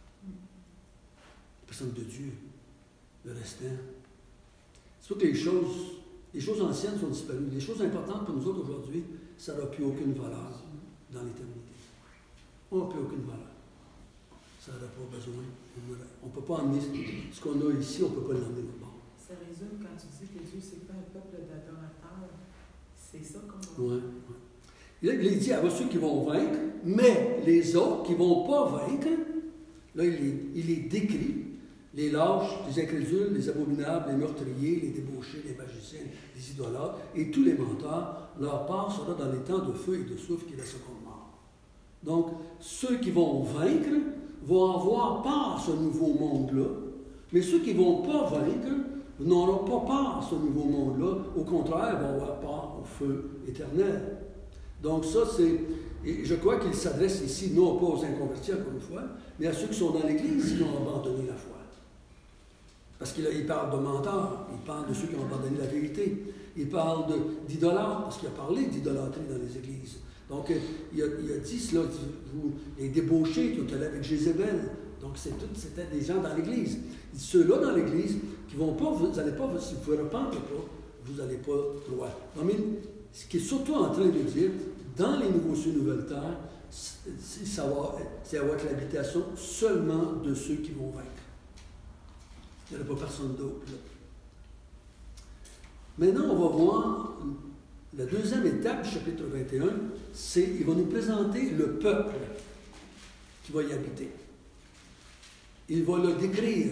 La personne de Dieu. Le restant. C'est sûr que les choses anciennes sont disparues. Les choses importantes pour nous autres aujourd'hui, ça n'aura plus aucune valeur dans l'éternité. On n'a plus aucune valeur. Ça n'aura pas besoin. On ne peut pas emmener ce qu'on a ici, on ne peut pas l'emmener au bord. Ça résume quand tu dis que Dieu s'est fait un peuple d'adorateurs. C'est ça qu'on va. Ouais. Et là, il dit, il y a ceux qui vont vaincre, mais les autres qui ne vont pas vaincre, là, il les décrit. Les lâches, les incrédules, les abominables, les meurtriers, les débauchés, les magiciens, les idolâtres et tous les menteurs, leur part sera dans les temps de feu et de souffle qui est la seconde mort. Donc, ceux qui vont vaincre vont avoir part à ce nouveau monde-là, mais ceux qui ne vont pas vaincre n'auront pas part à ce nouveau monde-là. Au contraire, vont avoir part au feu éternel. Donc ça, et je crois qu'il s'adresse ici, non pas aux inconvertis, encore une fois, mais à ceux qui sont dans l'Église qui ont abandonné la foi. Parce qu'il parle de menteurs, il parle de ceux qui ont abandonné la vérité, il parle d'idolâtres, parce qu'il a parlé d'idolâtrie dans les églises. Donc, il a dit cela, les débauchés qui ont allé avec Jézabel. Donc, c'était des gens dans l'Église. Ceux-là dans l'Église, qui ne vont pas, vous n'allez pas, si vous ne vous repentez pas, vous n'allez pas droit. Non, mais ce qu'il est surtout en train de dire, dans les nouveaux cieux, nouvelles terres, c'est avoir l'habitation seulement de ceux qui vont vaincre. Il n'y en a pas personne d'autre. Maintenant, on va voir la deuxième étape du chapitre 21, c'est il va nous présenter le peuple qui va y habiter. Il va le décrire,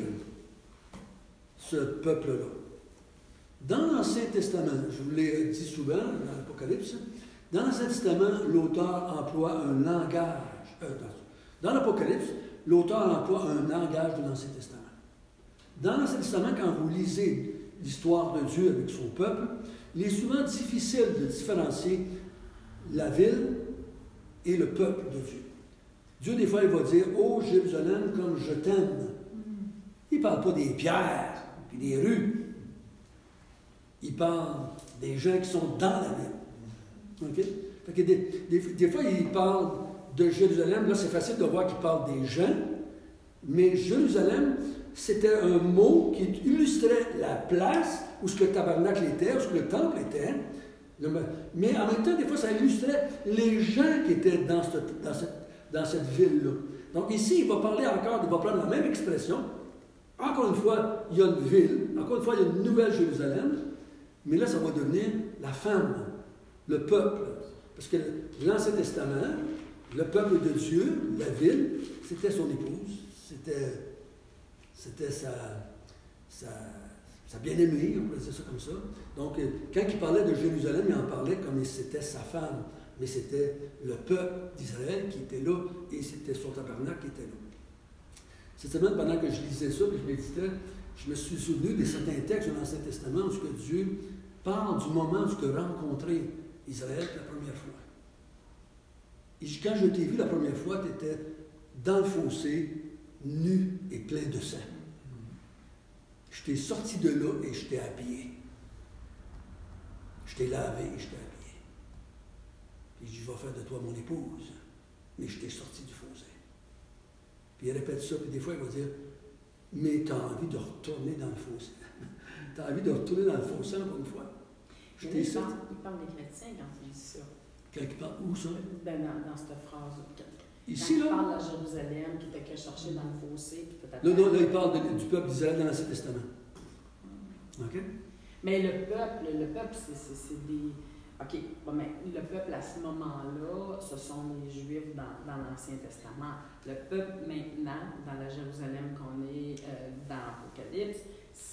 ce peuple-là. Dans l'Ancien Testament, je vous l'ai dit souvent dans l'Apocalypse, dans l'Ancien Testament, l'auteur emploie un langage. Dans l'Apocalypse, l'auteur emploie un langage de l'Ancien Testament. Dans l'Ancien Testament, quand vous lisez l'histoire de Dieu avec son peuple, il est souvent difficile de différencier la ville et le peuple de Dieu. Dieu, des fois, il va dire « Ô Jérusalem, comme je t'aime ». Il ne parle pas des pierres et des rues. Il parle des gens qui sont dans la ville. Okay? Fait que des fois, il parle de Jérusalem. Là, c'est facile de voir qu'il parle des gens. Mais Jérusalem, c'était un mot qui illustrait la place où ce que le tabernacle était, où ce que le temple était. Mais en même temps, des fois, ça illustrait les gens qui étaient dans cette ville-là. Donc ici, il va parler encore, il va prendre la même expression. Encore une fois, il y a une ville. Encore une fois, il y a une nouvelle Jérusalem. Mais là, ça va devenir la femme, le peuple. Parce que l'Ancien Testament, le peuple de Dieu, la ville, c'était son épouse. C'était sa bien-aimée, on pourrait dire ça comme ça. Donc, quand il parlait de Jérusalem, il en parlait comme si c'était sa femme. Mais c'était le peuple d'Israël qui était là, et c'était son tabernacle qui était là. Cette semaine, pendant que je lisais ça, et je méditais, je me suis souvenu de certains textes de l'Ancien Testament où Dieu parle du moment où il a rencontré Israël la première fois. Et quand je t'ai vu la première fois, tu étais dans le fossé, nu et plein de sang. Je t'ai sorti de là et je t'ai habillé. Je t'ai lavé et je t'ai habillé. Puis je vais faire de toi mon épouse, mais je t'ai sorti du fossé. Puis il répète ça, puis des fois il va dire, mais tu as envie de retourner dans le fossé. Tu as envie de retourner dans le fossé encore une fois. Il parle des chrétiens quand il dit ça. Quand il parle où ça? Dans cette phrase. Ici, quand là? Il parle de Jérusalem qui était cherché dans le fossé. Là, il parle du peuple d'Israël dans l'Ancien Testament. OK? Mais le peuple, c'est des... OK, bon, mais le peuple à ce moment-là, ce sont les Juifs dans l'Ancien Testament. Le peuple maintenant, dans la Jérusalem qu'on est dans l'Apocalypse,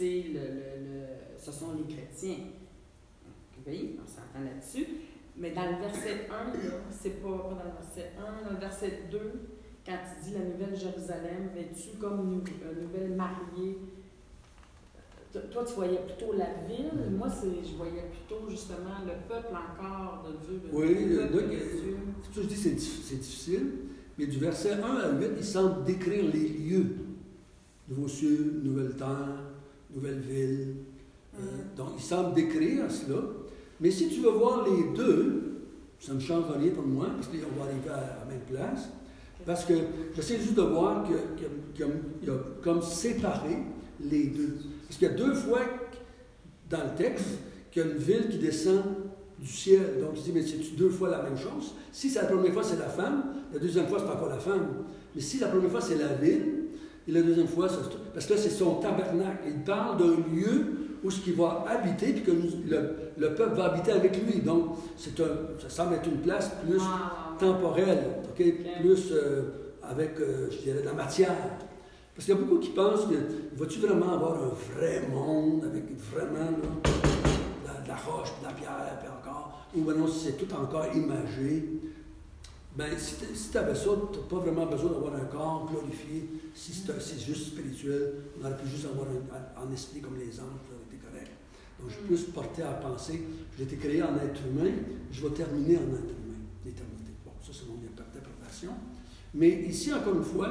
ce sont les chrétiens. Oui, on s'entend là-dessus. Mais dans le verset 1, c'est pas dans le verset 1, dans le verset 2, quand il dit la nouvelle Jérusalem, vêtue comme une nouvelle mariée. Toi, tu voyais plutôt la ville. Moi, je voyais plutôt justement le peuple encore de Dieu. Je dis c'est difficile, mais du verset 1 à 8, il semble décrire les lieux. Nouveaux cieux, nouvelle terre, nouvelle ville. Donc, il semble décrire cela. Mais si tu veux voir les deux, ça ne change rien pour moi, parce qu'on va arriver à la même place. Parce que j'essaie juste de voir qu'il y a comme séparé les deux. Parce qu'il y a deux fois dans le texte qu'il y a une ville qui descend du ciel. Donc, je dis, mais c'est deux fois la même chose? Si c'est la première fois, c'est la femme, la deuxième fois, c'est encore la femme. Mais si la première fois, c'est la ville, et la deuxième fois, parce que là, c'est son tabernacle. Il parle d'un lieu où ce qu'il va habiter, puis que le peuple va habiter avec lui. Donc, ça semble être une place plus temporelle, okay? Plus avec, je dirais, de la matière. Parce qu'il y a beaucoup qui pensent que vas-tu vraiment avoir un vrai monde avec vraiment là, de la roche, de la pierre, puis encore, ou bien non, si c'est tout encore imagé. Bien, si tu avais ça, tu n'as pas vraiment besoin d'avoir un corps glorifié. Si c'est juste spirituel, on aurait pu juste avoir un esprit comme les anges, ça aurait été correct. Donc, je suis plus porté à penser, j'ai été créé en être humain, je vais terminer en être humain, l'éternité. Bon, ça, c'est mon interprétation. Mais ici, encore une fois,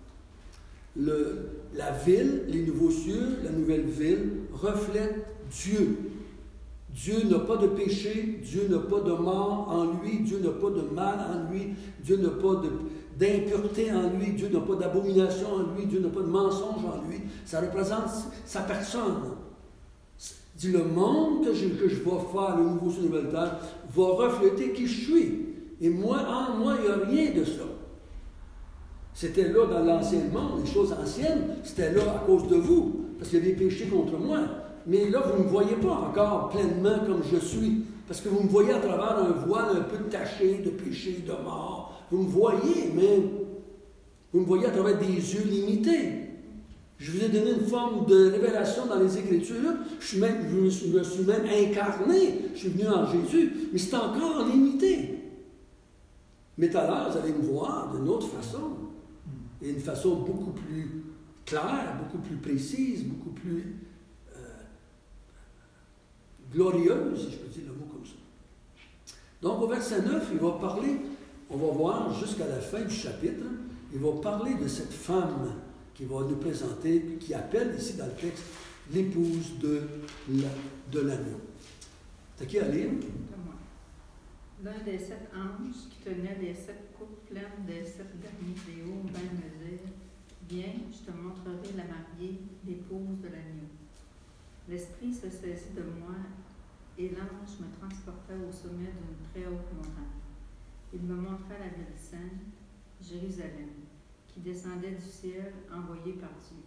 la ville, les nouveaux cieux, la nouvelle ville, reflètent Dieu. Dieu n'a pas de péché, Dieu n'a pas de mort en lui, Dieu n'a pas de mal en lui, Dieu n'a pas d'impureté en lui, Dieu n'a pas d'abomination en lui, Dieu n'a pas de mensonge en lui. Ça représente sa personne. Dit le monde que je vais faire, le nouveau ciel, la nouvelle terre, va refléter qui je suis. Et moi, en moi, il n'y a rien de ça. C'était là dans l'ancien monde, les choses anciennes, c'était là à cause de vous, parce qu'il y avait péché contre moi. Mais là, vous ne me voyez pas encore pleinement comme je suis, parce que vous me voyez à travers un voile un peu taché de péché, de mort. Vous me voyez, mais vous me voyez à travers des yeux limités. Je vous ai donné une forme de révélation dans les Écritures. Je me suis même incarné. Je suis venu en Jésus, mais c'est encore limité. Mais tout à l'heure, vous allez me voir d'une autre façon. Et une façon beaucoup plus claire, beaucoup plus précise, beaucoup plus glorieuse, si je peux dire le mot comme ça. Donc, au verset 9, il va parler, on va voir jusqu'à la fin du chapitre, il va parler de cette femme qui va nous présenter, qui appelle ici dans le texte l'épouse de l'agneau. T'as qui à lire? L'un des 7 anges qui tenait les 7 coupes pleines des 7 derniers fléaux vint me dire, viens, je te montrerai la mariée, l'épouse de l'agneau. L'esprit se saisit de moi et l'ange me transporta au sommet d'une très haute montagne. Il me montra la ville sainte, Jérusalem, qui descendait du ciel, envoyée par Dieu.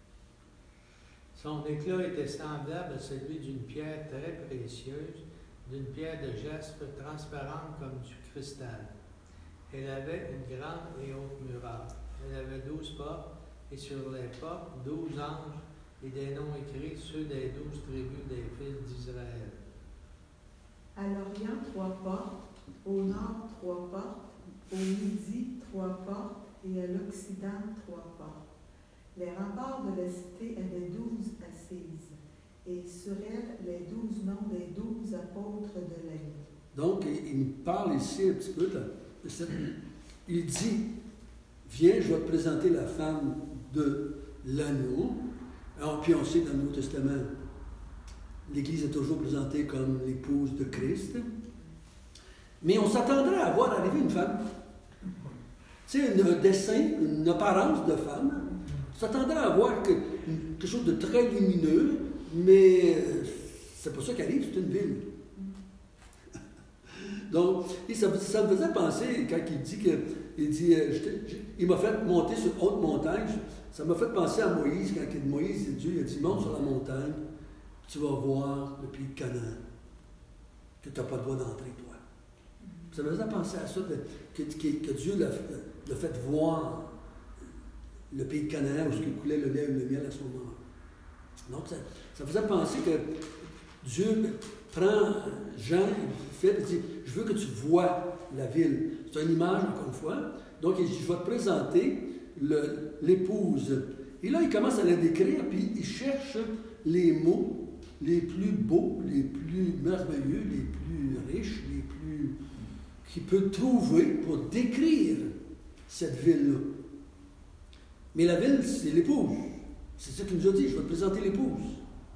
Son éclat était semblable à celui d'une pierre très précieuse, d'une pierre de jaspe transparente comme du cristal. Elle avait une grande et haute muraille. Elle avait 12 portes, et sur les portes, 12 anges, et des noms écrits, ceux des 12 tribus des fils d'Israël. À l'Orient, 3 portes, au Nord, 3 portes, au Midi, 3 portes, et à l'Occident, 3 portes. Les remparts de la cité avaient 12 assises, et sur elles, les 12 noms des 12 apôtres de l'agneau. Donc, il parle ici un petit peu de cette... Il dit, viens, je vais te présenter la femme de l'agneau. Alors, puis on sait dans le Nouveau Testament, l'Église est toujours présentée comme l'épouse de Christ. Mais on s'attendrait à voir arriver une femme. Tu sais, un dessin, une apparence de femme. On s'attendrait à voir quelque chose de très lumineux, mais c'est pas ça qui arrive, c'est une ville. Donc, ça me faisait penser, quand il dit, il m'a fait monter sur une haute montagne, ça m'a fait penser à Moïse, quand Dieu a dit, monte sur la montagne, tu vas voir le pays de Canaan, que tu n'as pas le droit d'entrer, toi. Ça me faisait penser à ça, que Dieu l'a fait voir le pays de Canaan, où il coulait le lait et le miel à ce moment-là. Donc, ça faisait penser que Dieu prend Jean, il dit, je veux que tu vois la ville. C'est une image, encore une fois. Donc, il dit, je vais te présenter l'épouse. Et là, il commence à la décrire, puis il cherche les mots les plus beaux, les plus merveilleux, les plus riches, les plus... qu'il peut trouver pour décrire cette ville-là. Mais la ville, c'est l'épouse. C'est ça qu'il nous a dit, je vais te présenter l'épouse.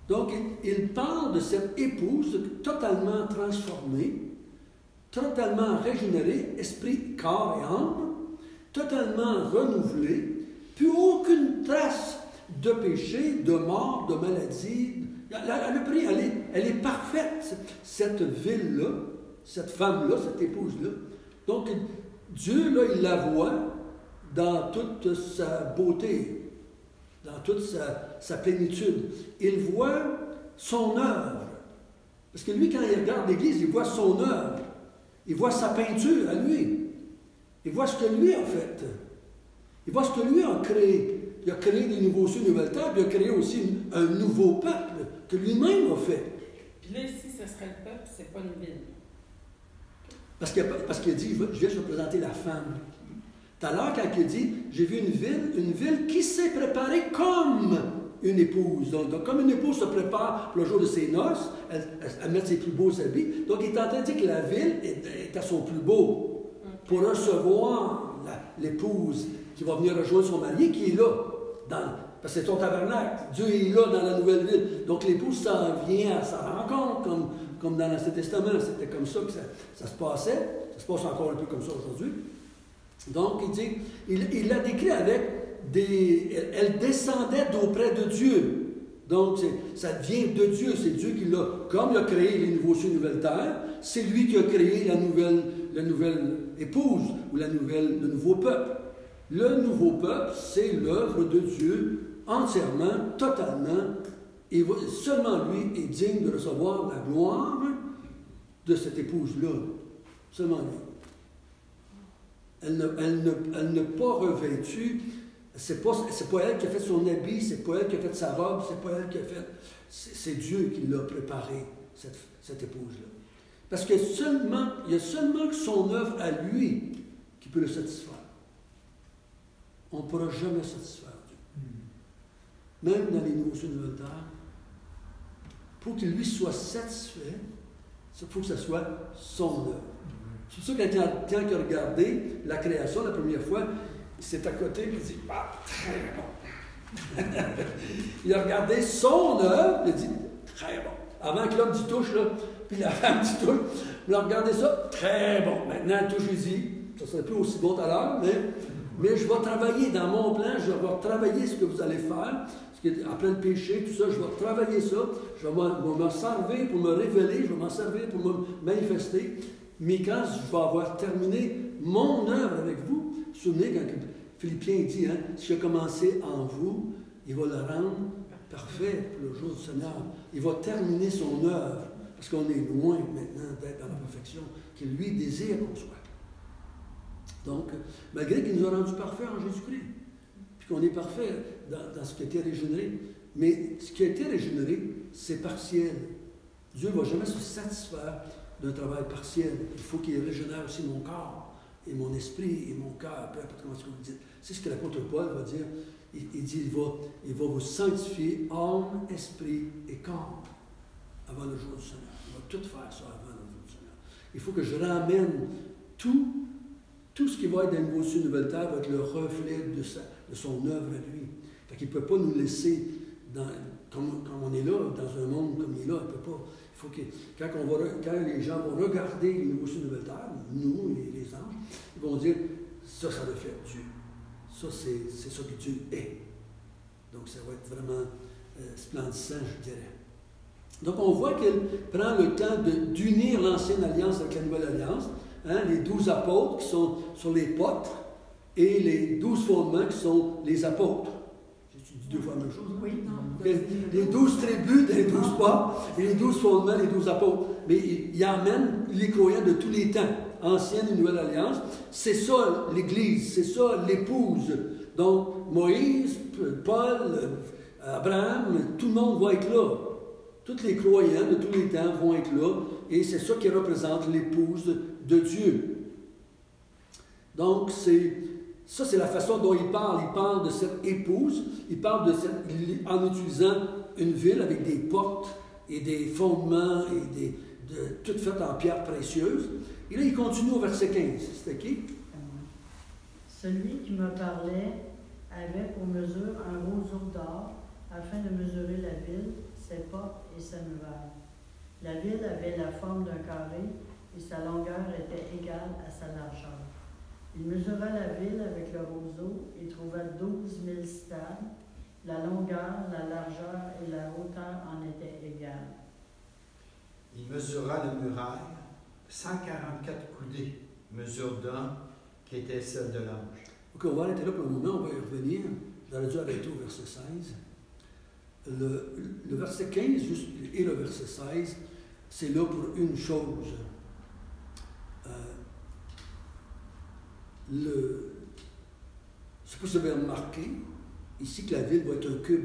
Donc, il parle de cette épouse totalement transformée, totalement régénérée, esprit, corps et âme, totalement renouvelée, puis aucune trace de péché, de mort, de maladie. Elle est parfaite, cette ville-là, cette femme-là, cette épouse-là. Donc, Dieu, là, il la voit dans toute sa beauté, dans toute sa plénitude. Il voit son œuvre. Parce que lui, quand il regarde l'Église, il voit son œuvre. Il voit sa peinture à lui. Il voit ce que lui a fait. Il voit ce que lui a créé. Il a créé des nouveaux cieux, de nouvelles terres, puis il a créé aussi un nouveau peuple que lui-même a fait. Puis là, ici, ce serait le peuple, c'est pas une ville. Parce qu'il a dit, je viens te présenter la femme. Tout à l'heure, quand il dit, j'ai vu une ville qui s'est préparée comme une épouse. Donc, comme une épouse se prépare pour le jour de ses noces, elle met ses plus beaux habits. Donc, il est en train de dire que la ville est à son plus beau pour recevoir l'épouse qui va venir rejoindre son mari, qui est là. Parce que c'est son tabernacle. Dieu est là dans la nouvelle ville. Donc, l'épouse s'en vient à sa rencontre, comme dans l'Ancien Testament. C'était comme ça que ça se passait. Ça se passe encore un peu comme ça aujourd'hui. Donc, il dit, il l'a décrit avec elle descendait d'auprès de Dieu. Donc, ça vient de Dieu. C'est Dieu qui l'a. Comme il a créé les nouveaux cieux et nouvelles terres, c'est lui qui a créé la nouvelle épouse ou le nouveau peuple. Le nouveau peuple, c'est l'œuvre de Dieu entièrement, totalement. Et seulement lui est digne de recevoir la gloire de cette épouse-là. Seulement lui. Elle n'est pas revêtue. C'est pas elle qui a fait son habit, c'est pas elle qui a fait sa robe, c'est pas elle qui a fait. C'est Dieu qui l'a préparé, cette épouse-là. Parce qu'il y a seulement que son œuvre à lui qui peut le satisfaire. On ne pourra jamais satisfaire Dieu. Même dans les nouveaux cieux et nouvelles terres, pour qu'il lui soit satisfait, il faut que ce soit son œuvre. C'est pour ça que quand il a regardé la création la première fois, il s'est à côté et il dit « Ah, très bon! » Il a regardé son œuvre et il dit « Très bon! » Avant que l'homme d'y touche, là, puis la femme d'y touche, il a regardé ça, très bon. Maintenant, touchez-y. Ça ne serait plus aussi bon tout à l'heure, mais je vais travailler dans mon plan, je vais travailler ce que vous allez faire, en plein de péché, tout ça, je vais travailler ça, je vais m'en servir pour me révéler, je vais m'en servir pour me manifester. Mais quand je vais avoir terminé mon œuvre avec vous, vous vous souvenez quand Philippiens dit, si j'ai commencé en vous, il va le rendre parfait pour le jour du Seigneur. Il va terminer son œuvre, parce qu'on est loin maintenant d'être dans la perfection qu'il lui désire qu'on soit. Donc, malgré qu'il nous a rendus parfaits en Jésus-Christ, puis qu'on est parfait dans ce qui a été régénéré, mais ce qui a été régénéré, c'est partiel. Dieu ne va jamais se satisfaire d'un travail partiel. Il faut qu'il régénère aussi mon corps, et mon esprit, et mon cœur, peu importe comment vous le dites. C'est ce que l'apôtre Paul va dire. Il dit, il va vous sanctifier âme, esprit et corps avant le jour du Seigneur. Il va tout faire ça avant le jour du Seigneur. Il faut que je ramène tout ce qui va être dans une nouveau nouvelle terre va être le reflet de son œuvre à lui. Fait qu'il ne peut pas nous laisser, comme on est là, dans un monde comme il est là, il ne peut pas. Il faut que, quand les gens vont regarder les nouveaux cieux et nouvelles terres, nous, les anges, ils vont dire, ça reflète Dieu. Ça, c'est ça que Dieu est. Donc, ça va être vraiment splendissant, je dirais. Donc, on voit qu'elle prend le temps d'unir l'ancienne alliance avec la nouvelle alliance. Les 12 apôtres qui sont sur les potres et les 12 fondements qui sont les apôtres. J'ai dit 2 fois la même chose? Oui, non. Les 12 tribus des 12 potres et les 12 fondements, les 12 apôtres. Mais il emmène les croyants de tous les temps, ancienne et nouvelle alliance. C'est ça l'Église, c'est ça l'épouse. Donc, Moïse, Paul, Abraham, tout le monde va être là. Tous les croyants de tous les temps vont être là. Et c'est ça qui représente l'épouse de Dieu. Donc, c'est la façon dont il parle. Il parle de cette épouse. Il parle en utilisant une ville avec des portes et des fondements et toutes faites en pierre précieuse. Et là, il continue au verset 15. C'était qui? Celui qui me parlait avait pour mesure un roseau d'or afin de mesurer la ville, ses portes et ses murailles. La ville avait la forme d'un carré et sa longueur était égale à sa largeur. Il mesura la ville avec le roseau et trouva 12 000 stades. La longueur, la largeur et la hauteur en étaient égales. Il mesura la muraille, 144 coudées, mesure d'homme, qui était celle de l'ange. Ok, on va arrêter là pour le moment, on va y revenir. J'aurais dû arrêter au verset 16. Le verset 15 et le verset 16, c'est là pour une chose. Je ne sais pas si vous avez remarqué, ici que la ville va être un cube.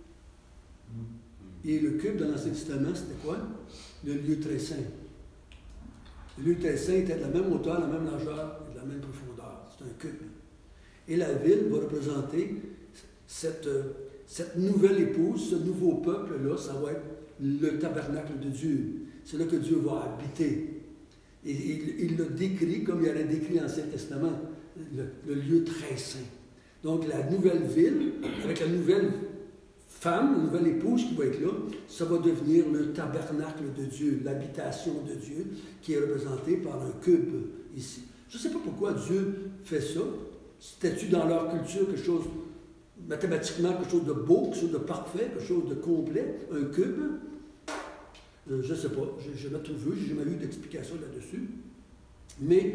Et le cube dans l'Ancien Testament, c'était quoi? Le lieu très saint. Le lieu très saint était de la même hauteur, de la même largeur et de la même profondeur. C'est un cube. Et la ville va représenter cette nouvelle épouse, ce nouveau peuple-là, ça va être le tabernacle de Dieu. C'est là que Dieu va habiter. Et il le décrit comme il avait décrit l'Ancien Testament, le lieu très saint. Donc la nouvelle ville, avec la nouvelle femme, la nouvelle épouse qui va être là, ça va devenir le tabernacle de Dieu, l'habitation de Dieu, qui est représentée par un cube ici. Je ne sais pas pourquoi Dieu fait ça. C'était-tu dans leur culture quelque chose, mathématiquement, quelque chose de beau, quelque chose de parfait, quelque chose de complet, un cube? Je ne sais pas, je n'ai jamais trouvé, je n'ai jamais eu d'explication là-dessus. Mais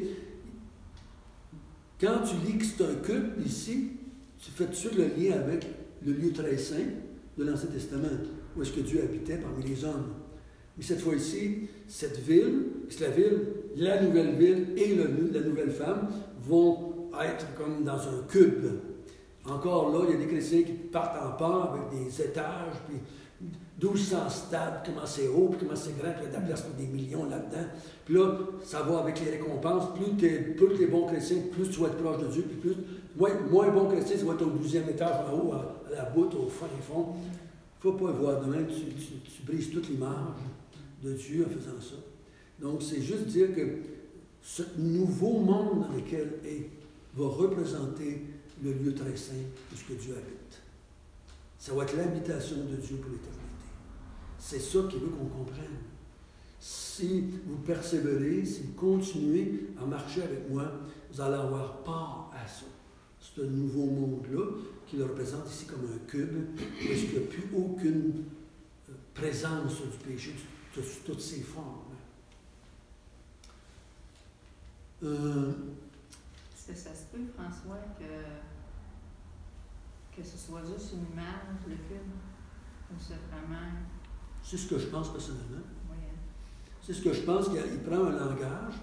quand tu lis que c'est un cube ici, tu fais tout de suite le lien avec le lieu très saint de l'Ancien Testament, où est-ce que Dieu habitait parmi les hommes. Mais cette fois-ci, cette ville, c'est la ville, la nouvelle ville et la nouvelle femme vont être comme dans un cube. Encore là, il y a des chrétiens qui partent en part avec des étages, puis 1200 stades, comment c'est haut, puis comment c'est grand, puis il y a de la place pour des millions là-dedans. Puis là, ça va avec les récompenses. Plus tu es bon chrétien, plus tu vas être proche de Dieu, puis moins bon chrétien, tu vas être au 12e étage en haut, à la voûte, au fin fond. Il ne faut pas voir demain, tu brises toute l'image de Dieu en faisant ça. Donc, c'est juste dire que ce nouveau monde dans lequel est va représenter le lieu très saint de ce que Dieu habite. Ça va être l'habitation de Dieu pour l'éternité. C'est ça qu'il veut qu'on comprenne. Si vous persévérez, si vous continuez à marcher avec moi, vous allez avoir part à ça. Ce nouveau monde-là, qui le représente ici comme un cube, parce qu'il n'y a plus aucune présence du péché sous toutes ses formes. Est-ce que ça se peut, François, que ce soit juste une image, le cube, ou c'est vraiment... C'est ce que je pense personnellement. Oui. C'est ce que je pense qu'il prend un langage.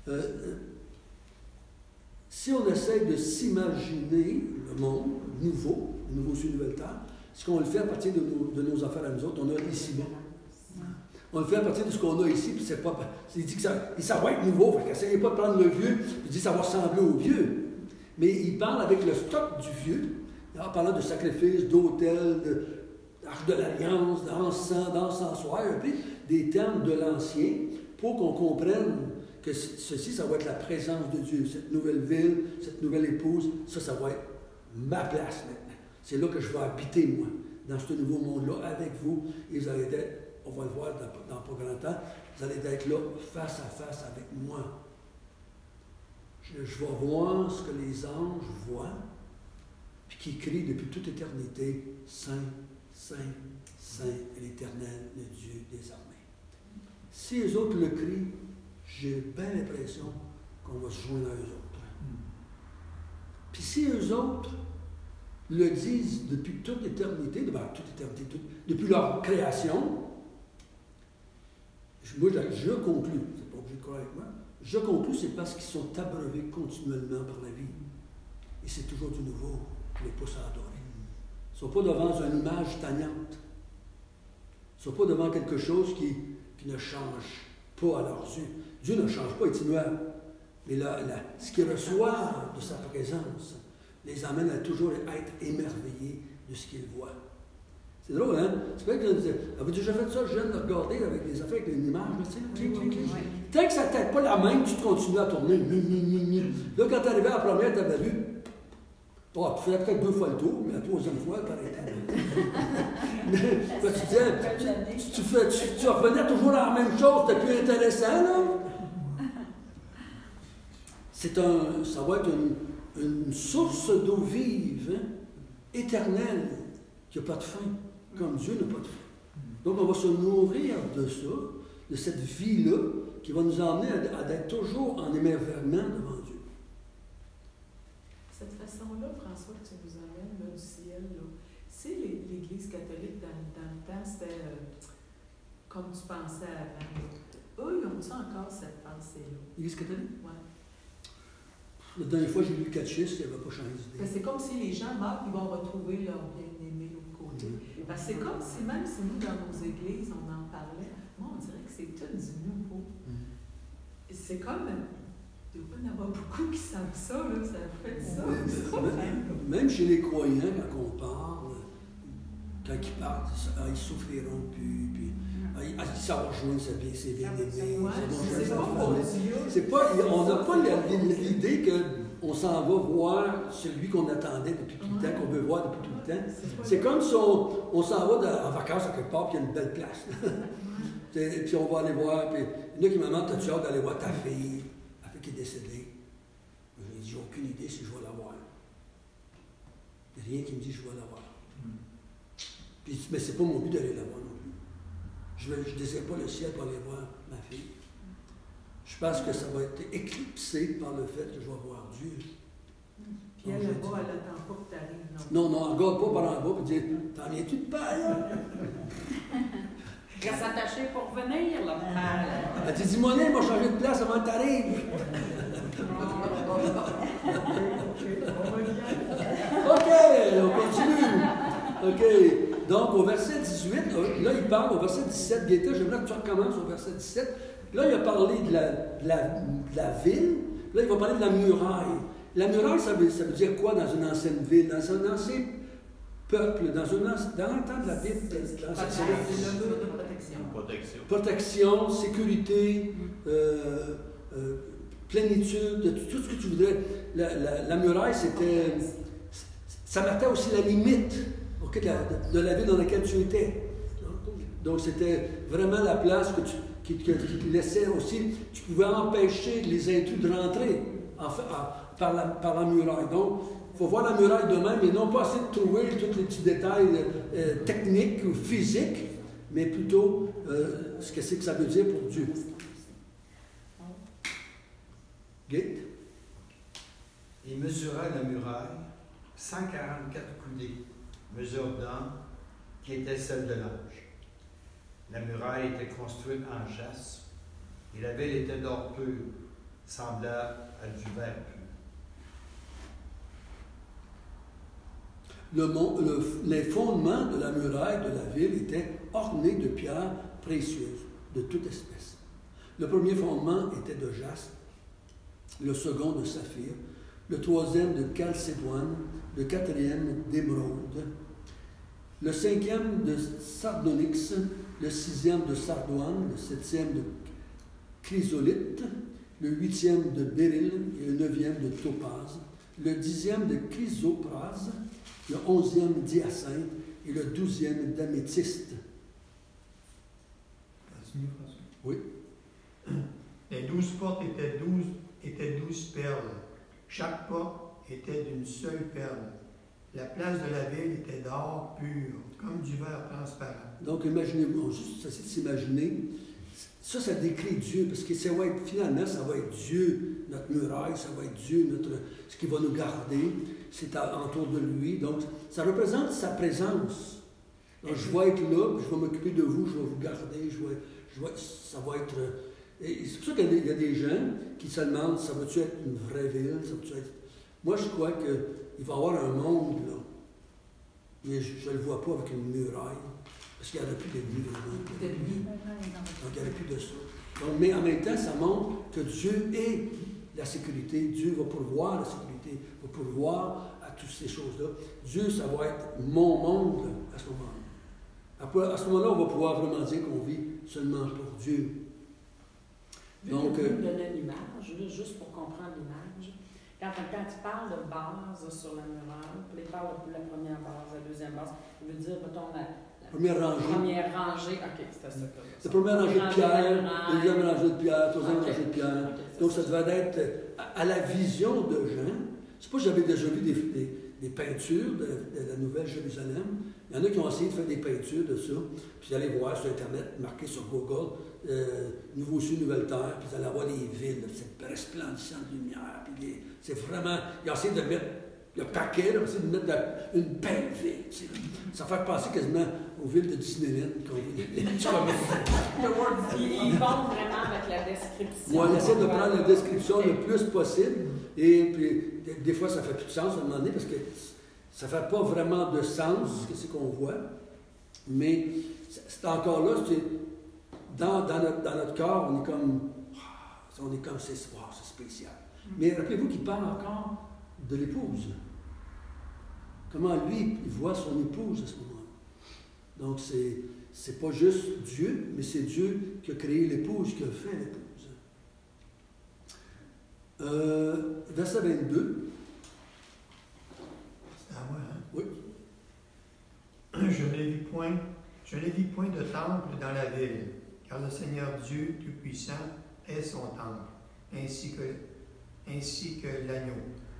Si on essaie de s'imaginer le monde nouveau ciel, nouvelle terre, ce qu'on le fait à partir de nos affaires à nous autres, on a ici-bas. On le fait à partir de ce qu'on a ici, puis c'est pas. Il dit que ça va être nouveau, fait qu'essayez pas de prendre le vieux, puis il dit que ça va ressembler au vieux. Mais il parle avec le stock du vieux, en parlant de sacrifices, d'autels, d'arche de l'alliance, d'encensoir, puis des termes de l'ancien, pour qu'on comprenne que ceci, ça va être la présence de Dieu, cette nouvelle ville, cette nouvelle épouse, ça va être ma place maintenant. C'est là que je vais habiter, moi, dans ce nouveau monde-là, avec vous, et vous allez être, on va le voir dans pas grand temps, vous allez être là, face à face avec moi. Je vais voir ce que les anges voient, puis qui crient depuis toute éternité, Saint, Saint, Saint est l'Éternel, le Dieu des armées. Si les autres le crient, j'ai bien l'impression qu'on va se joindre à eux autres. Puis si eux autres le disent depuis toute éternité, depuis leur création, moi je conclus, c'est pas obligé de croire avec moi, je conclus c'est parce qu'ils sont abreuvés continuellement par la vie. Et c'est toujours du nouveau qui les pousse à adorer. Ils ne sont pas devant une image tannante. Ils ne sont pas devant quelque chose qui ne change pas à leurs yeux. Dieu ne change pas, il est immuable. Mais ce qu'ils reçoivent de sa présence les amène à toujours être émerveillés de ce qu'ils voient. C'est drôle, hein? C'est vrai que avez-vous déjà fait ça, jeune, de regarder avec les affaires, avec une image, tu sais, clic, clic, clic. Tant que ça ne t'aide pas la main, tu continues à tourner. Là, quand tu arrivais à la première, tu avais vu. Oh, tu faisais peut-être 2 fois le tour, mais la 3e fois, tu arrêtais. Tu revenais toujours à la même chose, c'était plus intéressant, là. Ça va être une source d'eau vive, hein, éternelle, qui n'a pas de fin, comme Dieu n'a pas de fin. Donc, on va se nourrir de ça, de cette vie-là, qui va nous emmener à être toujours en émerveillement devant Dieu. Cette façon-là, François, que tu nous emmènes là, du ciel, là, c'est l'Église catholique dans le temps, c'était comme tu pensais avant. Eux, ils ont-ils encore cette pensée-là? L'Église catholique? Oui. La dernière fois, j'ai lu le catéchisme, il n'avait pas changé d'idée. C'est comme si les gens meurent, ils vont retrouver leur bien-aimé de l'autre côté. Parce que c'est comme si, même si nous, dans nos églises, on en parlait, moi, on dirait que c'est tout du nouveau. C'est comme, il doit y en avoir beaucoup qui savent ça, là, ça fait ça. Même chez les croyants, quand on parle, quand ils partent, ils souffriront plus, puis ça va rejoindre ses bien-aimés. C'est pas, on n'a pas l'idée qu'on s'en va voir celui qu'on attendait depuis tout le temps, qu'on veut voir depuis tout le temps. C'est comme si on s'en va en vacances à quelque part, puis il y a une belle place. Et puis on va aller voir, puis il y en a qui me demandent, t'as-tu hâte d'aller voir ta fille, la fille qui est décédée? J'ai dit, j'ai aucune idée si je vais la voir. Il n'y a rien qui me dit que je vais la voir. Mais c'est pas mon but d'aller la voir non plus. Je ne désire pas le ciel pour aller voir ma fille. Je pense que ça va être éclipsé par le fait que je vais voir Dieu. Puis elle, là-bas, elle n'attend pas que tu arrives. Non, elle ne regarde pas par en bas et dit, t'en viens-tu de paille? Elle s'attacher pour venir, là. Elle dit, dis-moi, il m'a changé de place avant que tu arrives. OK, on continue. OK. Donc, au verset 18, là, il parle au verset 17. Gaëtan, j'aimerais que tu recommences au verset 17. Là, il a parlé de la ville. Là, il va parler de la muraille. La muraille, ça veut dire quoi dans une ancienne ville? Dans un ancien peuple, dans le temps de la Bible, c'est le mur de protection. Protection, sécurité, plénitude, tout ce que tu voudrais. La muraille, ça marquait aussi la limite de la ville dans laquelle tu étais. Donc, c'était vraiment la place qui laissait aussi, tu pouvais empêcher les intrus de rentrer par la muraille. Donc, il faut voir la muraille de même, et non pas essayer de trouver tous les petits détails techniques ou physiques, mais plutôt ce que c'est que ça veut dire pour Dieu. Gate? Il mesura la muraille 144 coudées, mesure d'an, qui était celle de l'ange. La muraille était construite en jaspe, et la ville était d'or pur, semblable à du verre pur. Les fondements de la muraille de la ville étaient ornés de pierres précieuses, de toute espèce. Le premier fondement était de jaspe, le second de saphir, le troisième de chalcédoine, le quatrième d'émeraude, le cinquième de sardonyx, le sixième de sardoine, le septième de chrysolite, le huitième de béryl et le neuvième de topaz, le dixième de chrysoprase, le 11e d'hyacinthe et le 12e d'améthyste. Oui. Les 12 portes étaient 12 perles. Chaque porte était d'une seule perle. La place de la ville était d'or pur, comme du verre transparent. Donc, imaginez-vous, juste essayer de s'imaginer, ça décrit Dieu, parce que finalement, ça va être Dieu, notre muraille, ça va être Dieu, ce qui va nous garder, c'est autour de lui. Donc, ça représente sa présence. Donc, je vais être là, je vais m'occuper de vous, je vais vous garder, ça va être... Et c'est pour ça qu'il y a des gens qui se demandent, ça va-tu être une vraie ville, ça va-tu être... Moi, je crois qu'il va y avoir un monde, là, mais je ne le vois pas avec une muraille. Parce qu'il n'y aurait plus de nuit, vraiment. Donc, il n'y aurait plus de ça. Donc, mais en même temps, ça montre que Dieu est la sécurité. Dieu va pourvoir la sécurité, va pourvoir à toutes ces choses-là. Dieu, ça va être mon monde à ce moment-là. À ce moment-là, on va pouvoir vraiment dire qu'on vit seulement pour Dieu. Donc, je vais vous donner une image, juste pour comprendre l'image. Quand tu parles de base sur la muraille, puis il parle de la première base, la deuxième base, il veut dire, mettons, la Première rangée. Première rangée, ok, c'était ça. La première rangée de pierre, la deuxième rangée de pierre, la troisième Ok. rangée de pierre. Ok, Donc ça devait être à la vision de Jean. C'est pas que j'avais déjà vu des peintures de la Nouvelle Jérusalem. Il y en a qui ont essayé de faire des peintures de ça. Puis d'aller voir sur Internet, marqué sur Google, Nouveau ciel, Nouvelle Terre, puis vous allez avoir des villes, c'est resplendissant de lumière. Puis c'est vraiment. Ils ont essayé de mettre le paquet, là, de mettre une belle ville. Tu sais, ça fait penser quasiment aux villes de Disneyland. Ils vont vraiment avec la description. Moi, on essaie de prendre la description le plus possible. Et puis, des fois, ça ne fait plus de sens à un moment donné parce que ça ne fait pas vraiment de sens ce que c'est qu'on voit. Mais c'est encore là, dans notre corps, on est comme c'est spécial. Mais rappelez-vous qu'il parle encore de l'épouse. Comment lui, il voit son épouse à ce moment-là. Donc, c'est pas juste Dieu, mais c'est Dieu qui a créé l'épouse, qui a fait l'épouse. Verset 22. C'est à moi, hein? Oui. Je n'ai vu point de temple dans la ville, car le Seigneur Dieu Tout-Puissant est son temple, ainsi que l'agneau.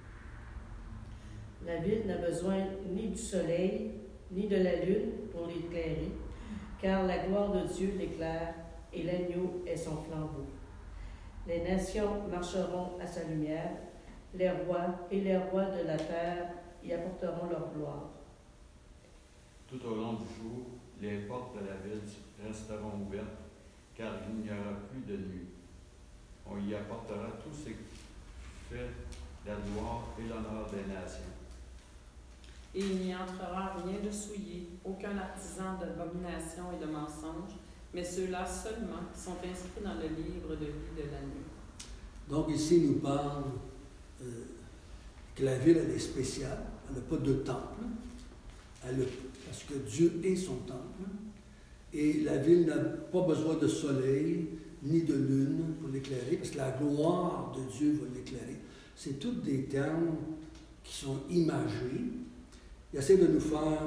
La ville n'a besoin ni du soleil, ni de la lune pour l'éclairer, car la gloire de Dieu l'éclaire et l'agneau est son flambeau. Les nations marcheront à sa lumière, les rois et les rois de la terre y apporteront leur gloire. Tout au long du jour, les portes de la ville resteront ouvertes, car il n'y aura plus de nuit. On y apportera tout ce qui fait la gloire et l'honneur des nations. Et il n'y entrera rien de souillé, aucun artisan d'abomination et de mensonge, mais ceux-là seulement qui sont inscrits dans le livre de vie de l'agneau. Donc ici, il nous parle que la ville, elle est spéciale. Elle n'a pas de temple. Parce que Dieu est son temple. Et la ville n'a pas besoin de soleil ni de lune pour l'éclairer, parce que la gloire de Dieu va l'éclairer. C'est tous des termes qui sont imagés. Il essaie de nous faire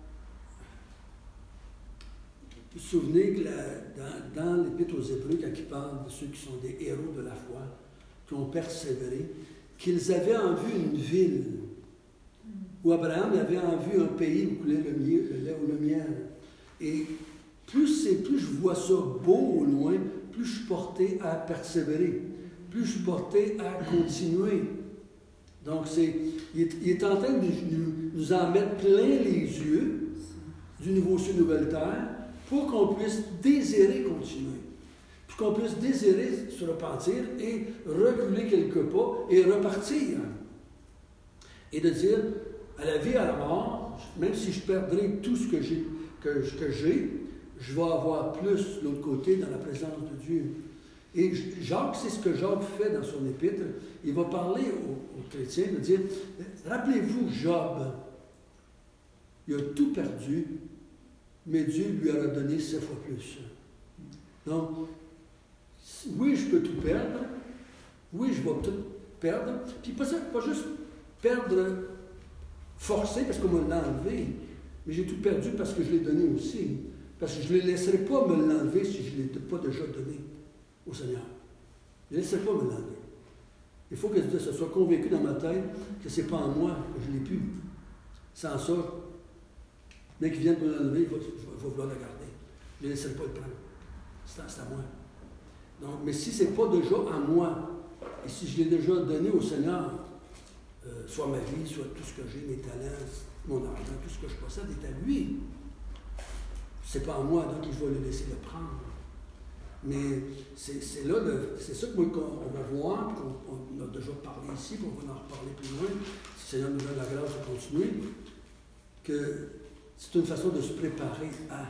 vous souvenez que dans l'Épître aux Hébreux, quand il parle de ceux qui sont des héros de la foi, qui ont persévéré, qu'ils avaient en vue une ville, où Abraham avait en vue un pays où coulait le lait ou le miel. Et plus je vois ça beau au loin, plus je suis porté à persévérer, plus je suis porté à continuer. Donc, il est en train de nous en mettre plein les yeux du nouveau ciel, nouvelle terre, pour qu'on puisse désirer continuer, puis qu'on puisse désirer se repentir et reculer quelques pas et repartir. Et de dire, à la vie, à la mort, même si je perdrai tout ce que j'ai, je vais avoir plus de l'autre côté dans la présence de Dieu. Et Jacques, c'est ce que Jacques fait dans son épître. Il va parler aux chrétiens, de dire, rappelez-vous Job, il a tout perdu, mais Dieu lui a donné 7 fois plus. Donc, oui, je peux tout perdre, oui, je vais tout perdre, puis pas juste perdre forcé parce qu'on me l'a enlevé, mais j'ai tout perdu parce que je l'ai donné aussi, parce que je ne laisserai pas me l'enlever si je ne l'ai pas déjà donné au Seigneur. Je ne laisserai pas me l'enlever. Il faut que ça soit convaincu dans ma tête que ce n'est pas en moi, que je ne l'ai plus. Sans ça, dès qu'il vient de me l'enlever, il va vouloir la garder. Je ne laisserai pas le prendre. C'est à moi. Donc, mais si ce n'est pas déjà en moi, et si je l'ai déjà donné au Seigneur, soit ma vie, soit tout ce que j'ai, mes talents, mon argent, tout ce que je possède est à lui. C'est pas en moi, donc je vais le laisser le prendre. Mais c'est là, c'est ça qu'on va voir, qu'on a déjà parlé ici, puis on va en reparler plus loin, si le Seigneur nous donne la grâce de continuer, que c'est une façon de se préparer à.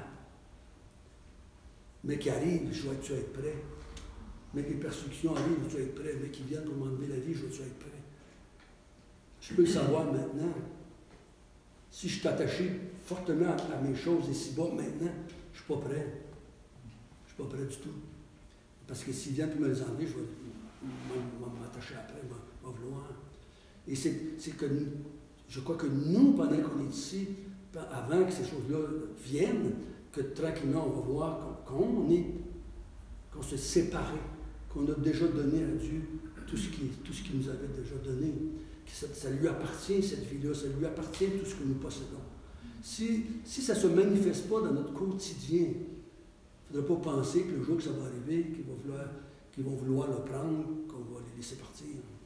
Mais qui arrive, je vais-tu être prêt? Mais que les persécutions arrivent, je vais être prêt? Mais qui viennent pour m'enlever la vie, je vais-tu être prêt? Je peux le savoir maintenant. Si je suis attaché fortement à mes choses ici-bas, maintenant, je ne suis pas prêt. Je ne suis pas prêt du tout. Parce que s'ils viennent pour me les enlever, je vais m'attacher après, je vais vouloir. Et c'est que je crois que nous, pendant qu'on est ici, avant que ces choses-là viennent, que tranquillement on va voir qu'on s'est séparé, qu'on a déjà donné à Dieu tout ce qu'il nous avait déjà donné. Que ça lui appartient, cette vie-là, ça lui appartient tout ce que nous possédons. Si ça ne se manifeste pas dans notre quotidien, il ne faudrait pas penser que le jour que ça va arriver, qu'ils vont vouloir le prendre, qu'on va les laisser partir.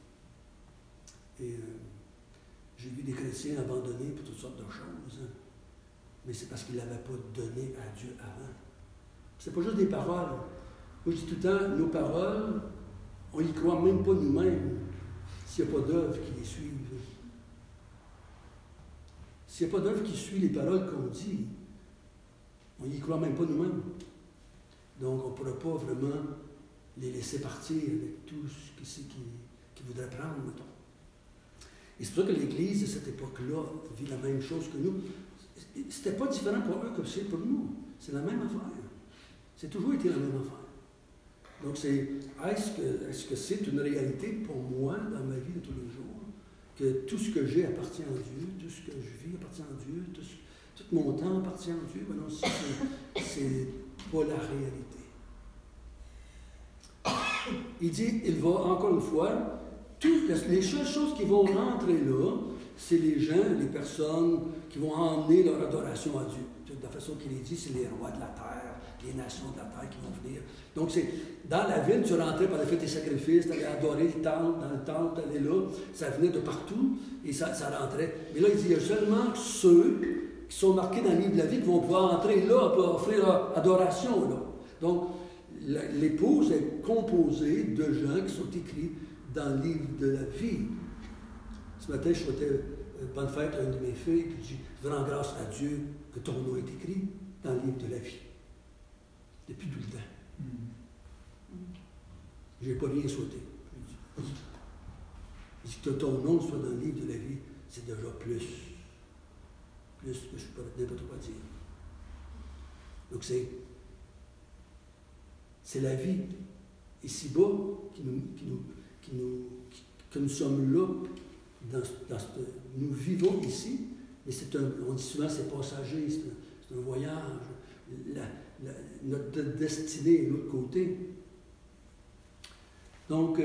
Et j'ai vu des chrétiens abandonnés pour toutes sortes de choses, hein. Mais c'est parce qu'ils n'avaient pas donné à Dieu avant. C'est pas juste des paroles. Moi, je dis tout le temps, nos paroles, on n'y croit même pas nous-mêmes s'il n'y a pas d'œuvre qui les suivent. S'il n'y a pas d'œuvre qui suit les paroles qu'on dit, on n'y croit même pas nous-mêmes. Donc, on ne pourra pas vraiment les laisser partir avec tout ce qu'ils voudraient prendre, mettons. Et c'est pour ça que l'Église, à cette époque-là, vit la même chose que nous. C'était pas différent pour eux que c'est pour nous. C'est la même affaire. C'est toujours été la même affaire. Donc, est-ce que c'est une réalité pour moi dans ma vie de tous les jours, que tout ce que j'ai appartient à Dieu, tout ce que je vis appartient à Dieu, tout mon temps appartient à Dieu? Ben non, c'est pas la réalité. Il dit, il va, encore une fois, les seules choses qui vont rentrer là, c'est les gens, les personnes qui vont emmener leur adoration à Dieu. De la façon qu'il est dit, c'est les rois de la terre, les nations de la terre qui vont venir. Donc, dans la ville, tu rentrais par faire tes sacrifices, tu allais adorer le temple, dans le temple, tu allais là, ça venait de partout, et ça rentrait. Mais là, il dit, il y a seulement ceux qui sont marqués dans le livre de la vie qui vont pouvoir entrer là, pour offrir leur adoration, là. Donc, l'épouse est composée de gens qui sont écrits dans le livre de la vie. Ce matin, je souhaitais bonne fête à une de mes filles, puis je dis, je rends grâce à Dieu que ton nom est écrit dans le livre de la vie. Depuis tout le temps. Je n'ai pas rien souhaité. Je dis que ton nom soit dans le livre de la vie, c'est déjà plus que je ne peux n'importe quoi dire. Donc c'est la vie ici-bas que nous sommes là, nous vivons ici, mais on dit souvent c'est passager, c'est un voyage. Notre destinée est de l'autre côté. Donc,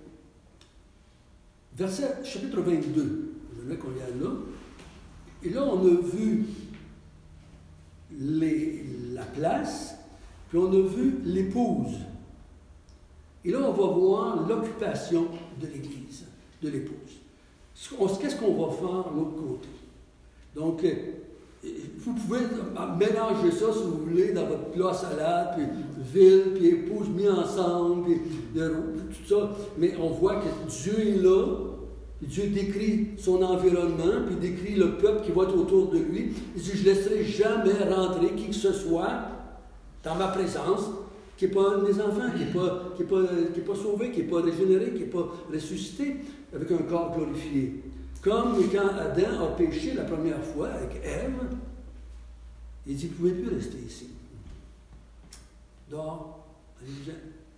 chapitre 22, je voulais qu'on y aille là. Et là, on a vu la place, puis on a vu l'épouse. Et là, on va voir l'occupation de l'Église, de l'épouse. Qu'est-ce qu'on va faire de l'autre côté? Donc, vous pouvez mélanger ça, si vous voulez, dans votre plat salade, puis ville, puis épouse mis ensemble, puis tout ça. Mais on voit que Dieu est là, puis Dieu décrit son environnement, puis décrit le peuple qui va être autour de lui. Il dit, je ne laisserai jamais rentrer qui que ce soit dans ma présence, qui n'est pas un de mes enfants, qui n'est pas sauvé, qui n'est pas régénéré, qui n'est pas ressuscité, avec un corps glorifié. Comme quand Adam a péché la première fois avec Ève, il dit, vous ne pouvez plus rester ici. Dehors, allez-vous-en.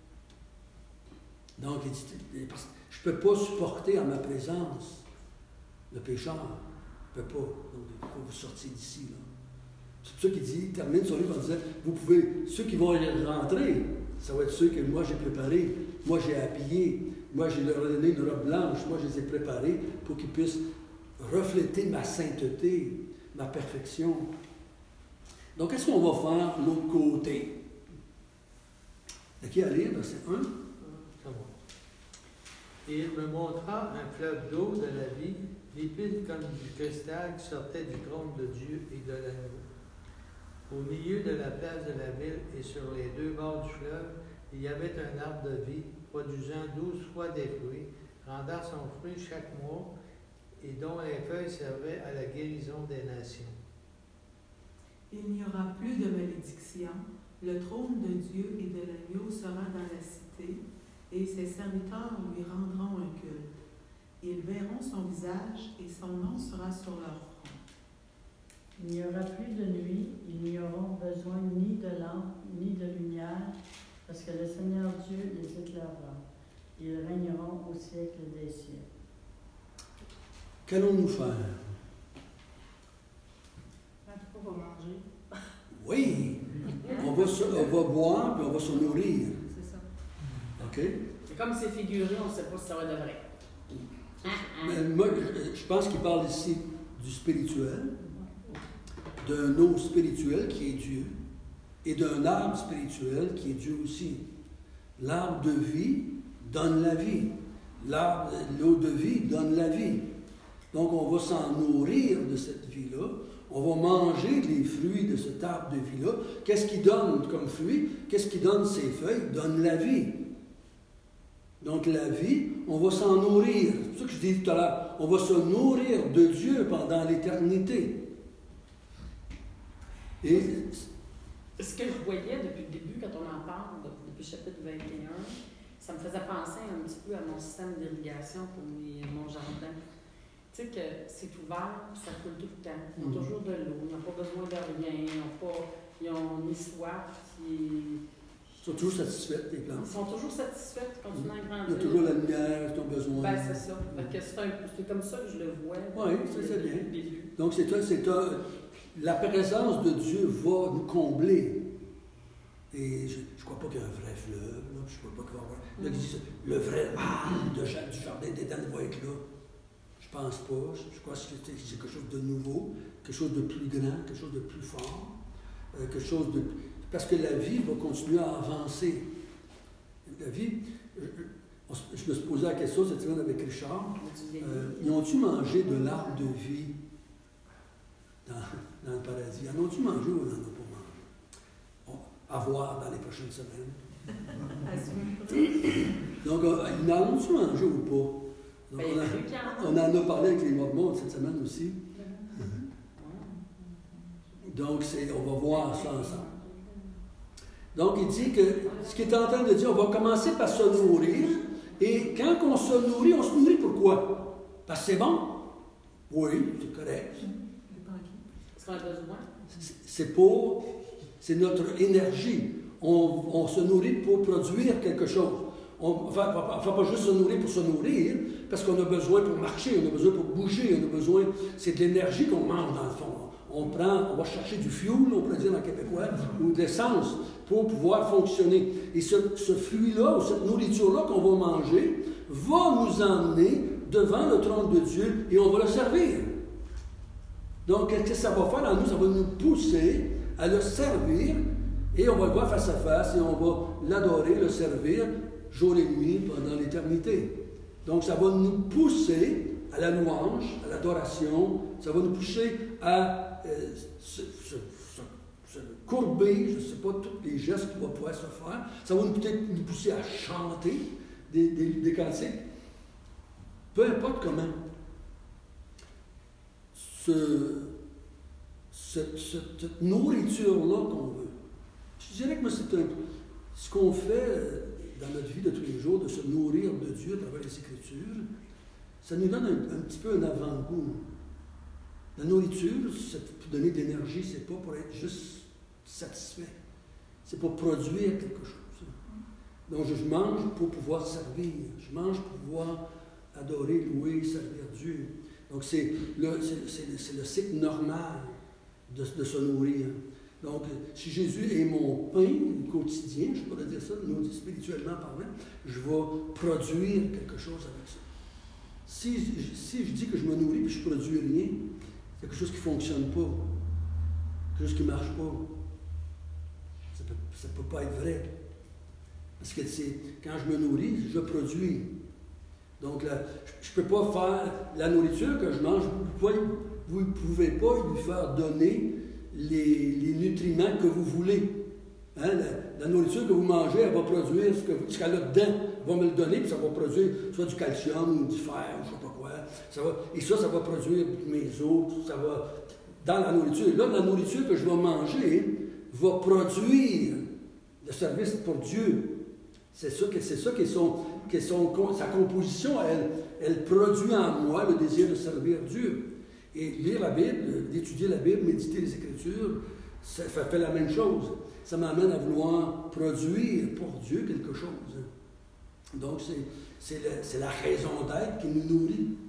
Donc, il dit, je ne peux pas supporter en ma présence le pécheur. Je ne peux pas. Donc, il faut vous sortir d'ici. Là. C'est pour ça qu'il dit, il termine son livre en disant, vous pouvez, ceux qui vont y rentrer, ça va être ceux que moi j'ai préparés, moi j'ai habillés, moi j'ai leur donné une robe blanche, moi je les ai préparés pour qu'ils puissent refléter ma sainteté, ma perfection. Donc, qu'est-ce qu'on va faire de l'autre côté? De qui à lire, verset 1? Et il me montra un fleuve d'eau de la vie, limpide comme du cristal qui sortait du trône de Dieu et de l'agneau. Au milieu de la place de la ville et sur les deux bords du fleuve, il y avait un arbre de vie, produisant 12 fois des fruits, rendant son fruit chaque mois, et dont les feuilles servaient à la guérison des nations. Il n'y aura plus de malédiction. Le trône de Dieu et de l'agneau sera dans la cité, et ses serviteurs lui rendront un culte. Ils verront son visage, et son nom sera sur leur front. Il n'y aura plus de nuit, ils n'y auront besoin ni de lampe, ni de lumière, parce que le Seigneur Dieu les éclairera. Ils régneront au siècle des siècles. qu'allons-nous faire? On va manger. Oui, on va boire puis on va se nourrir. C'est ça. OK? C'est comme c'est figuré, on ne sait pas si ça va de vrai. Mais moi, je pense qu'il parle ici du spirituel, d'un eau spirituel qui est Dieu, et d'un arbre spirituel qui est Dieu aussi. L'arbre de vie donne la vie. L'eau de vie donne la vie. Donc, on va s'en nourrir de cette vie-là. On va manger les fruits de cet arbre de vie-là. Qu'est-ce qui donne comme fruit? Qu'est-ce qui donne ses feuilles? Donne la vie. Donc, la vie, on va s'en nourrir. C'est ça que je dis tout à l'heure. On va se nourrir de Dieu pendant l'éternité. Et ce que je voyais depuis le début, quand on en parle, depuis le chapitre 21, ça me faisait penser un petit peu à mon système d'irrigation pour mon jardin. Tu sais que c'est ouvert, ça coule tout le temps. Ils ont toujours de l'eau, ils n'ont pas besoin de rien, ils ont ni soif. Ils sont toujours satisfaits, les plantes. Ils sont toujours satisfaits, ils continuent à grandir. Il y a toujours la lumière qu'ils ont besoin. Ben, c'est ça. C'est comme ça que je le vois. Oui, c'est bien. Donc, la présence de Dieu va nous combler. Et je ne crois pas qu'il y a un vrai fleuve. Là, je ne crois pas qu'il va y avoir... le vrai arbre du jardin d'Éden va être là. Je ne pense pas. Je crois que c'est quelque chose de nouveau, quelque chose de plus grand, quelque chose de plus fort, quelque chose de... Parce que la vie va continuer à avancer. La vie... Je me suis posé la question cette semaine avec Richard. Ils ont-tu mangé de l'arbre de vie dans le paradis? En ont-tu mangé ou on n'en a pas mangé? À voir dans les prochaines semaines. Donc, ils en ont-tu mangé ou pas? Donc, on en a parlé avec les Mormons cette semaine aussi. Donc, on va voir ça ensemble. Donc, il dit que ce qu'il est en train de dire, on va commencer par se nourrir. Et quand on se nourrit pourquoi? Parce que c'est bon? Oui, c'est correct. Est-ce qu'on a besoin? C'est notre énergie. On se nourrit pour produire quelque chose. On ne va pas juste se nourrir pour se nourrir, parce qu'on a besoin pour marcher, on a besoin pour bouger, on a besoin... C'est de l'énergie qu'on mange, dans le fond. On va chercher du fuel, on pourrait dire en québécois, ou de l'essence, pour pouvoir fonctionner. Et ce fruit-là, ou cette nourriture-là qu'on va manger, va nous emmener devant le trône de Dieu, et on va le servir. Donc, qu'est-ce que ça va faire en nous? Ça va nous pousser à le servir, et on va le voir face à face, et on va l'adorer, le servir, jour et nuit, pendant l'éternité. Donc, ça va nous pousser à la louange, à l'adoration, ça va nous pousser à se courber, je ne sais pas, tous les gestes qu'on va pouvoir se faire, ça va peut-être nous pousser à chanter des cantiques. Peu importe comment. Cette nourriture-là qu'on veut. Je dirais que moi, c'est ce qu'on fait dans notre vie de tous les jours, de se nourrir de Dieu à travers les Écritures, ça nous donne un petit peu un avant-goût. La nourriture, c'est pour donner de l'énergie, c'est pas pour être juste satisfait. C'est pour produire quelque chose. Donc, je mange pour pouvoir servir. Je mange pour pouvoir adorer, louer, servir Dieu. Donc, c'est le cycle normal de se nourrir. Donc, si Jésus est mon pain quotidien, je pourrais dire ça, spirituellement parlant, je vais produire quelque chose avec ça. Si je dis que je me nourris et je ne produis rien, c'est quelque chose qui ne fonctionne pas, quelque chose qui ne marche pas. Ça ne peut pas être vrai. Parce que quand je me nourris, je produis. Donc, je ne peux pas faire la nourriture que je mange. Vous ne pouvez pas lui faire donner les nutriments que vous voulez. Hein? La nourriture que vous mangez, elle va produire ce qu'elle a dedans. Elle va me le donner, puis ça va produire soit du calcium ou du fer, ou je ne sais pas quoi. Et ça va produire mes os. Ça va dans la nourriture. Là, la nourriture que je vais manger va produire le service pour Dieu. C'est ça qui est sa composition. Elle produit en moi le désir de servir Dieu. Et lire la Bible, d'étudier la Bible, méditer les Écritures, ça fait la même chose. Ça m'amène à vouloir produire pour Dieu quelque chose. Donc, c'est la raison d'être qui nous nourrit.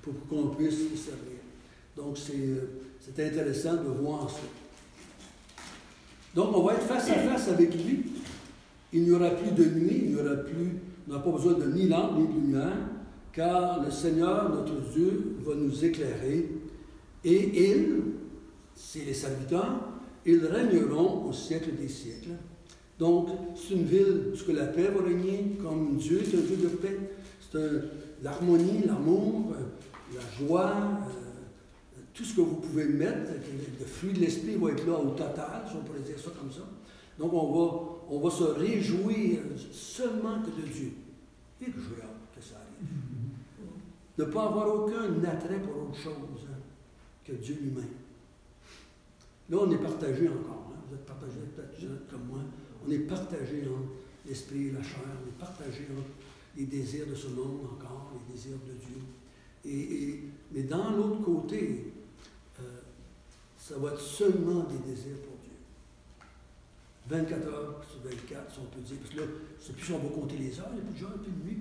pour qu'on puisse le servir. Donc, c'est intéressant de voir ça. Donc, on va être face à face avec lui. Il n'y aura plus de nuit, on n'a pas besoin de ni lampe ni de lumière, car le Seigneur, notre Dieu, va nous éclairer. Et c'est les serviteurs, ils régneront au siècle des siècles. Donc, c'est une ville où la paix va régner, comme Dieu est un Dieu de paix. C'est l'harmonie, l'amour, la joie, tout ce que vous pouvez mettre, le fruit de l'esprit va être là au total, si on pourrait dire ça comme ça. Donc, on va se réjouir seulement que de Dieu. Et que j'ai hâte que ça arrive. Ne pas avoir aucun attrait pour autre chose que Dieu lui-même. Là, on est partagé encore. Hein? Vous êtes partagés, peut-être comme moi. On est partagé entre l'esprit et la chair. On est partagé entre les désirs de ce monde encore, les désirs de Dieu. Mais dans l'autre côté, ça va être seulement des désirs pour Dieu. 24 heures sur 24, si on peut dire. Parce que là, je ne sais plus si on va compter les heures. Il n'y a plus de jour, il n'y a plus de nuit.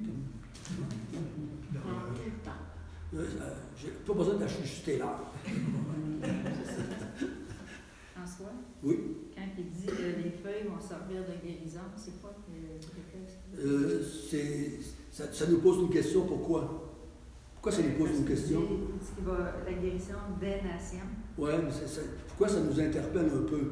J'ai pas besoin d'ajuster l'heure. François? Oui. Quand il dit que les feuilles vont servir de guérison, c'est quoi ça nous pose une question. Pourquoi? Pourquoi ça nous pose une question? Il dit la guérison des nations. Oui, mais pourquoi ça nous interpelle un peu?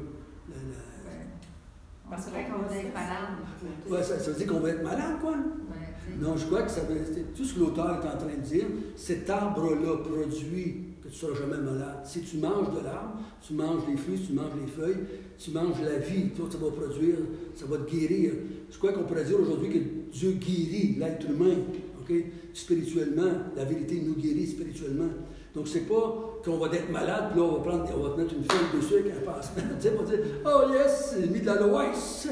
Parce qu'on va être malade. Oui, ça veut dire qu'on va être malade, quoi? Non, je crois que tout ce que l'auteur est en train de dire, cet arbre-là produit que tu ne seras jamais malade. Si tu manges de l'arbre, tu manges les fruits, tu manges les feuilles, tu manges la vie, toi, ça va produire, ça va te guérir. Je crois qu'on pourrait dire aujourd'hui que Dieu guérit l'être humain, okay? Spirituellement. La vérité nous guérit spirituellement. Donc, c'est pas qu'on va être malade, puis là, on va te mettre une feuille dessus avec un passe-temps. Tu sais, on va dire, oh yes, j'ai mis de l'aloès.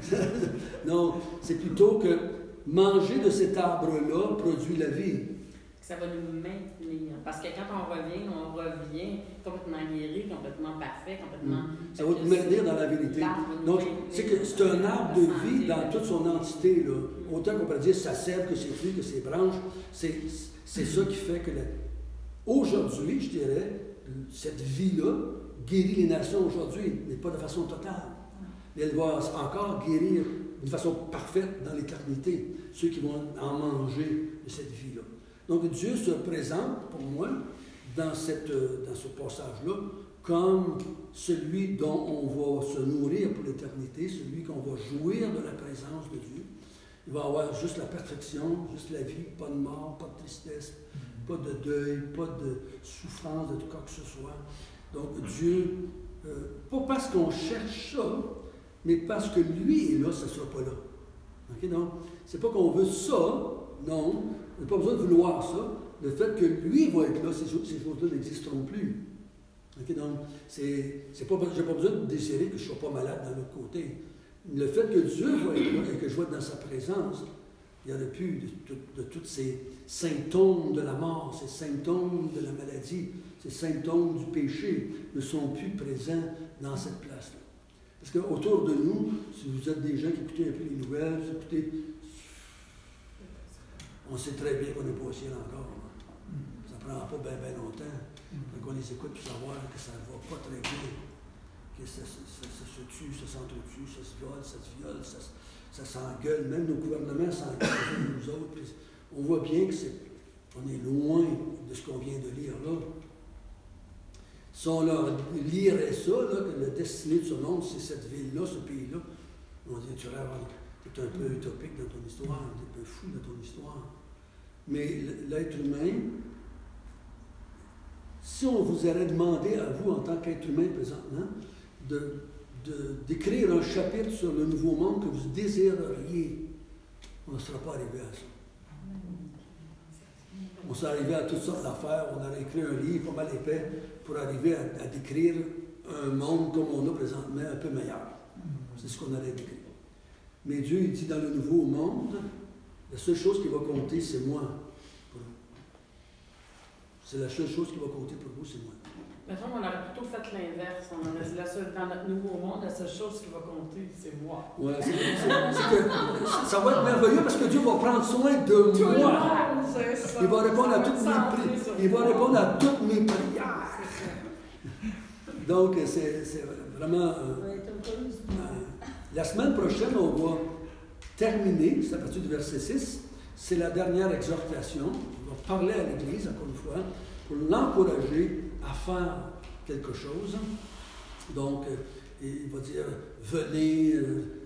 Non, c'est plutôt que manger de cet arbre-là produit la vie. Ça va nous maintenir. Parce que quand on revient complètement guéri, complètement parfait, complètement... Ça va nous maintenir dans la vérité. Donc, c'est que c'est un arbre de vie dans toute son entité, là. Autant qu'on peut dire sa sève, que ses fruits, que ses branches. C'est ça qui fait que aujourd'hui, je dirais, cette vie-là guérit les nations aujourd'hui, mais pas de façon totale. Mais elle va encore guérir d'une façon parfaite dans l'éternité, ceux qui vont en manger de cette vie-là. Donc Dieu se présente, pour moi, dans ce passage-là, comme celui dont on va se nourrir pour l'éternité, celui qu'on va jouir de la présence de Dieu. Il va avoir juste la perfection, juste la vie, pas de mort, pas de tristesse, pas de deuil, pas de souffrance, de quoi que ce soit. Donc Dieu, pas parce qu'on cherche ça, mais parce que lui est là, ça ne sera pas là. Okay, donc, c'est pas qu'on veut ça, non, on n'a pas besoin de vouloir ça. Le fait que lui va être là, ces choses-là n'existeront plus. Okay, donc, j'ai pas besoin de désirer que je ne sois pas malade d'un autre côté. Le fait que Dieu va être là et que je vais être dans sa présence, il n'y aurait plus de tous ces symptômes de la mort, ces symptômes de la maladie, ces symptômes du péché ne sont plus présents dans cette place-là. Parce qu'autour de nous, si vous êtes des gens qui écoutez un peu les nouvelles, on sait très bien qu'on n'est pas au ciel encore. Ça ne prend pas bien longtemps. Donc on les écoute pour savoir que ça ne va pas très bien. Que ça se tue, ça s'entretue, ça se viole, ça s'engueule. Même nos gouvernements s'engueulent nous autres. Puis on voit bien qu'on est loin de ce qu'on vient de lire là. Si on leur lirait ça, là, que la destinée de ce monde, c'est cette ville-là, ce pays-là, on dirait, tu es un peu utopique dans ton histoire, tu es un peu fou dans ton histoire. Mais l'être humain, si on vous aurait demandé à vous, en tant qu'être humain présentement, d'écrire un chapitre sur le nouveau monde que vous désireriez, on ne serait pas arrivé à ça. On s'est arrivé à toutes sortes d'affaires, on aurait écrit un livre pas mal épais pour arriver à décrire un monde comme on a présentement, un peu meilleur. C'est ce qu'on aurait décrit. Mais Dieu, il dit dans le nouveau monde, la seule chose qui va compter, c'est moi. C'est la seule chose qui va compter pour vous, c'est moi. Mettons, on aurait plutôt fait l'inverse. On aurait dit, dans notre nouveau monde, la seule chose qui va compter, c'est moi. Ouais, c'est que ça va être merveilleux parce que Dieu va prendre soin de moi. Il va répondre à toutes mes prières. Donc, c'est vraiment... la semaine prochaine, on va terminer, c'est à partir du verset 6, c'est la dernière exhortation. On va parler à l'Église, encore une fois, pour l'encourager à faire quelque chose. Donc, il va dire, venez,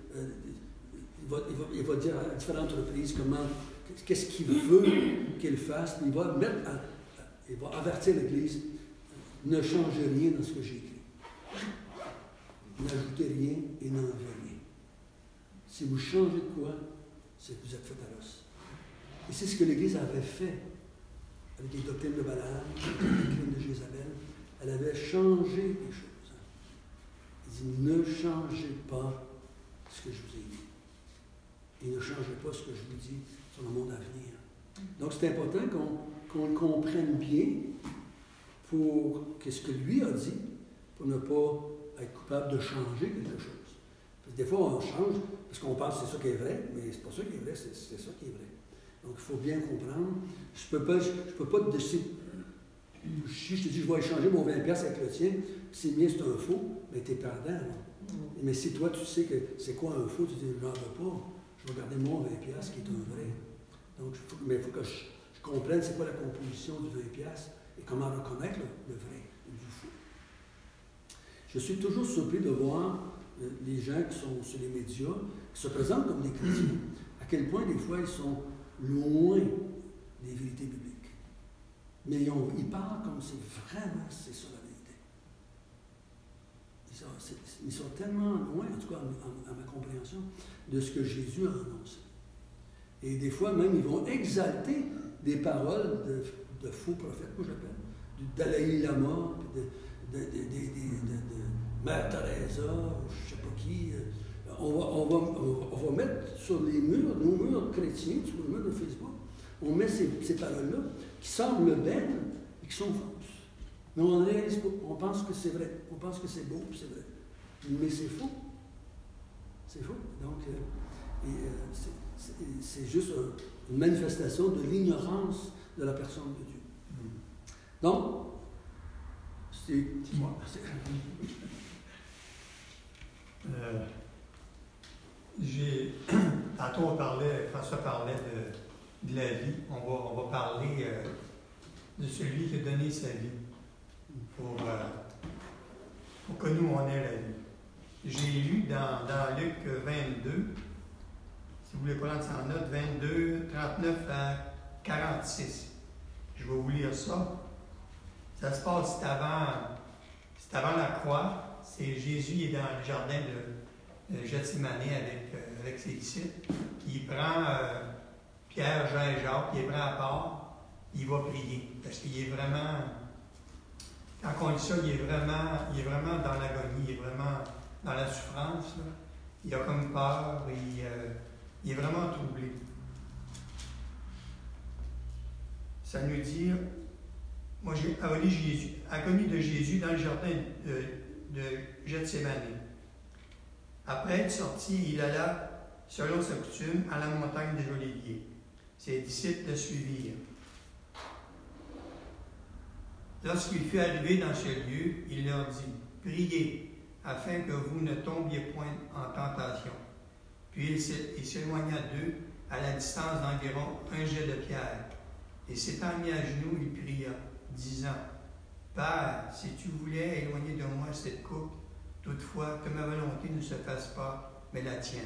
il va dire à différentes reprises qu'est-ce qu'il veut qu'il fasse. Il va avertir l'Église, ne changez rien dans ce que j'ai écrit. N'ajoutez rien et n'enlevez rien. Si vous changez de quoi, c'est que vous êtes fait à l'os. Et c'est ce que l'Église avait fait avec les doctrines de Balaam, les crimes de Jézabel. Elle avait changé les choses. Elle dit, ne changez pas ce que je vous ai dit. Et ne changez pas ce que je vous dis sur le monde à venir. Donc c'est important qu'on le comprenne bien pour qu'est-ce que lui a dit, pour ne pas être coupable de changer quelque chose. Parce que des fois, on change parce qu'on pense que c'est ça qui est vrai, mais c'est pas ça qui est vrai, c'est ça qui est vrai. Donc, il faut bien comprendre. Je peux pas te décider. Si je te dis, je vais échanger mon 20$ avec le tien, c'est bien, c'est un faux, mais tu es perdant. Mais si toi, tu sais que c'est quoi un faux, tu dis, je n'en veux pas, je vais garder mon 20$ qui est un vrai. Donc, il faut que je comprenne c'est quoi la composition du 20$ et comment reconnaître le vrai du faux. Je suis toujours surpris de voir les gens qui sont sur les médias, qui se présentent comme des chrétiens, à quel point des fois ils sont loin des vérités bibliques. Mais ils parlent comme si vraiment c'est ça la vérité. Ils sont tellement loin, en tout cas à ma compréhension, de ce que Jésus a annoncé. Et des fois même, ils vont exalter des paroles de faux prophètes, moi j'appelle, du Dalai Lama, de Mère Teresa, je ne sais pas qui. On va mettre sur les murs, nos murs chrétiens, sur le mur de Facebook, on met ces paroles-là qui semblent belles et qui sont fausses. Mais on ne réalise pas. On pense que c'est vrai. On pense que c'est beau, c'est vrai. Mais c'est faux. C'est faux. Donc, c'est juste une manifestation de l'ignorance de la personne de Dieu. Donc, c'est moi. Tantôt, François parlait de la vie. On va parler de celui qui a donné sa vie pour que nous, on ait la vie. J'ai lu dans Luc 22, si vous voulez prendre ça en note, 22, 39 à 46. Je vais vous lire ça. Ça se passe, c'est avant la croix. C'est Jésus qui est dans le jardin de Gethsémane avec ses disciples. Il prend Pierre, Jean et Jacques, il les prend à part, il va prier. Parce qu'il est vraiment, quand on dit ça, il est vraiment dans l'agonie, il est vraiment dans la souffrance. Là. Il a comme peur, il est vraiment troublé. Ça nous dit, moi j'ai agonie de Jésus dans le jardin de Gethsémane. Après être sorti, il alla, selon sa coutume, à la montagne des Oliviers. Ses disciples le suivirent. Lorsqu'il fut arrivé dans ce lieu, il leur dit, « Priez, afin que vous ne tombiez point en tentation. » Puis il s'éloigna d'eux, à la distance d'environ un jet de pierre. Et s'étant mis à genoux, il pria, disant, « Père, si tu voulais éloigner de moi cette coupe, toutefois que ma volonté ne se fasse pas, mais la tienne. »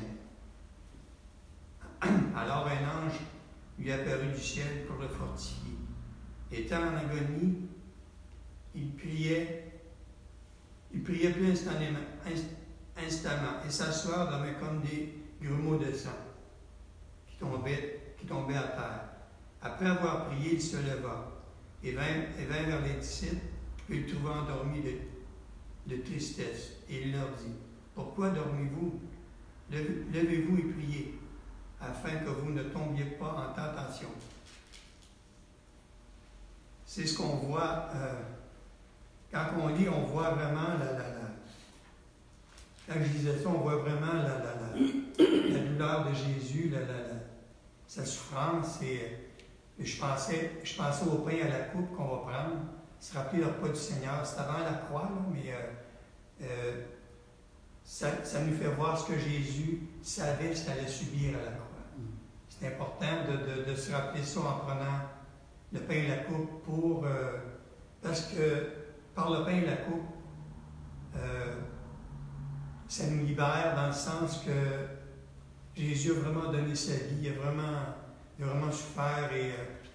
Alors un ange lui apparut du ciel pour le fortifier. Étant en agonie, il priait plus instamment, et sa sueur devenait comme des grumeaux de sang qui tombaient à terre. Après avoir prié, il se leva et vint vers les disciples, puis il trouva endormis de tristesse. Et il leur dit, « Pourquoi dormez-vous? Levez-vous et priez, afin que vous ne tombiez pas en tentation. » C'est ce qu'on voit quand on lit, on voit vraiment quand je disais ça, on voit vraiment la douleur de Jésus, sa souffrance. Et je pensais au pain et à la coupe qu'on va prendre. Se rappeler le repas du Seigneur, c'est avant la croix, là, mais ça nous fait voir ce que Jésus savait ce qu'il allait subir à la croix. C'est important de se rappeler ça en prenant le pain et la coupe parce que par le pain et la coupe, ça nous libère dans le sens que Jésus a vraiment donné sa vie, il a vraiment souffert et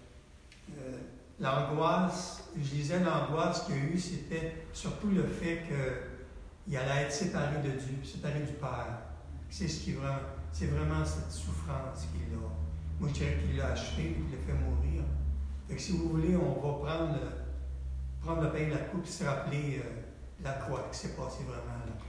l'angoisse, je disais l'angoisse qu'il y a eu, c'était surtout le fait qu'il allait être séparé de Dieu, séparé du Père. C'est vraiment cette souffrance qu'il a. Moi, je dirais qu'il l'a achevé, qu'il l'a fait mourir. Fait que si vous voulez, on va prendre le pain et la coupe et se rappeler la croix, qui s'est passé vraiment à la croix.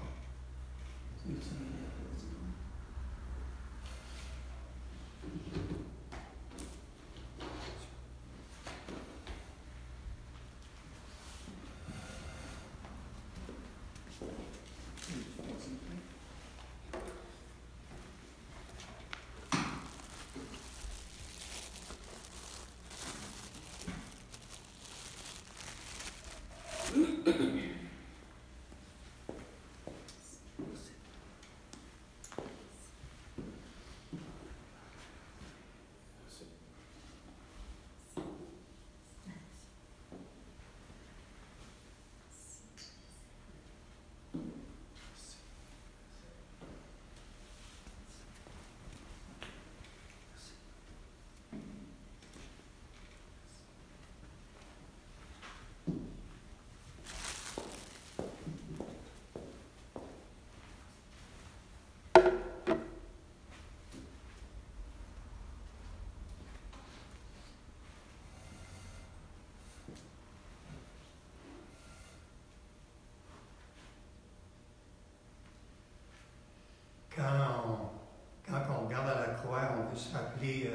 Quand on regarde à la croix, on peut se rappeler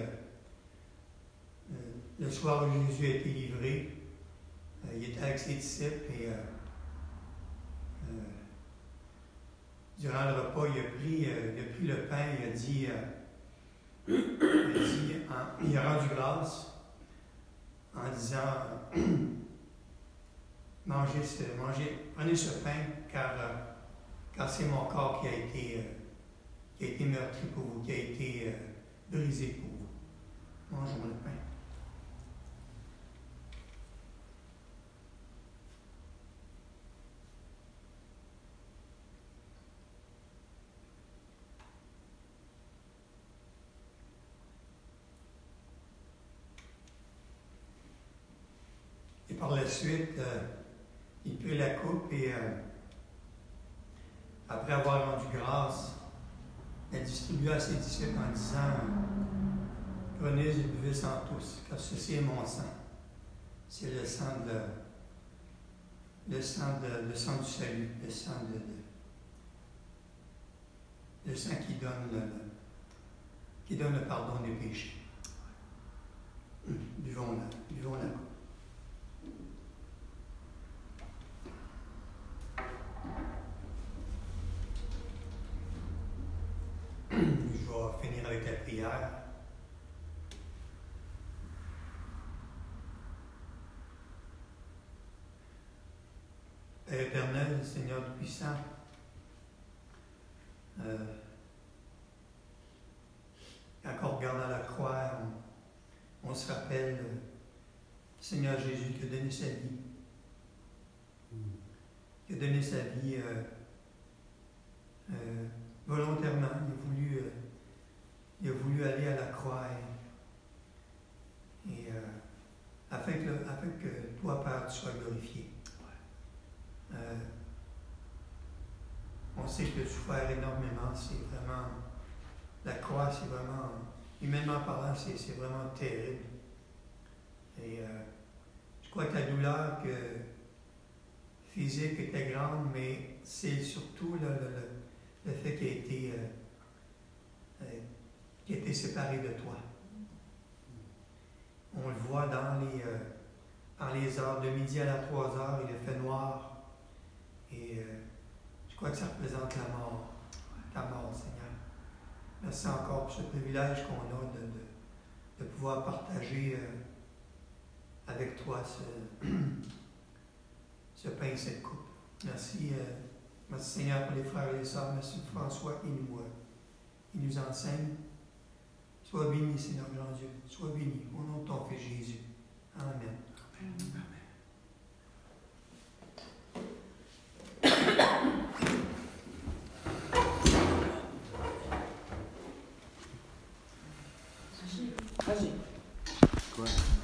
le soir où Jésus a été livré. Il était avec ses disciples et durant le repas, il a pris le pain, il a rendu grâce en disant prenez ce pain car c'est mon corps qui a été meurtri pour vous, qui a été brisé pour vous. Mangeons le pain. Et par la suite, il prit la coupe et après avoir rendu grâce, elle distribua à ses disciples en disant « Prenez et buvez-en tous, car ceci est mon sang. C'est le sang du salut, le sang qui donne le pardon des péchés. » Buvons-la coupe. Je vais finir avec la prière. Père éternel, Seigneur Tout-Puissant, quand on regarde à la croix, on se rappelle Seigneur Jésus qui a donné sa vie. Qui a donné sa vie volontairement. Il a voulu aller à la croix et afin que toi, Père, tu sois glorifié. On sait que tu as souffert énormément. C'est vraiment... La croix, c'est vraiment... Humainement parlant, c'est vraiment terrible. Et je crois que la douleur physique était grande, mais c'est surtout le fait qu'il a été séparé de toi. On le voit dans dans les heures de midi à la 3 heures, il a fait noir. Et je crois que ça représente la mort. Ta mort, Seigneur. Merci encore pour ce privilège qu'on a de pouvoir partager avec toi ce pain et cette coupe. Merci, merci Seigneur pour les frères et les sœurs. Merci pour François qui nous enseigne. Sois béni, Seigneur grand Dieu. Sois béni. Au nom de ton Fils Jésus. Amen. Vas-y. Quoi?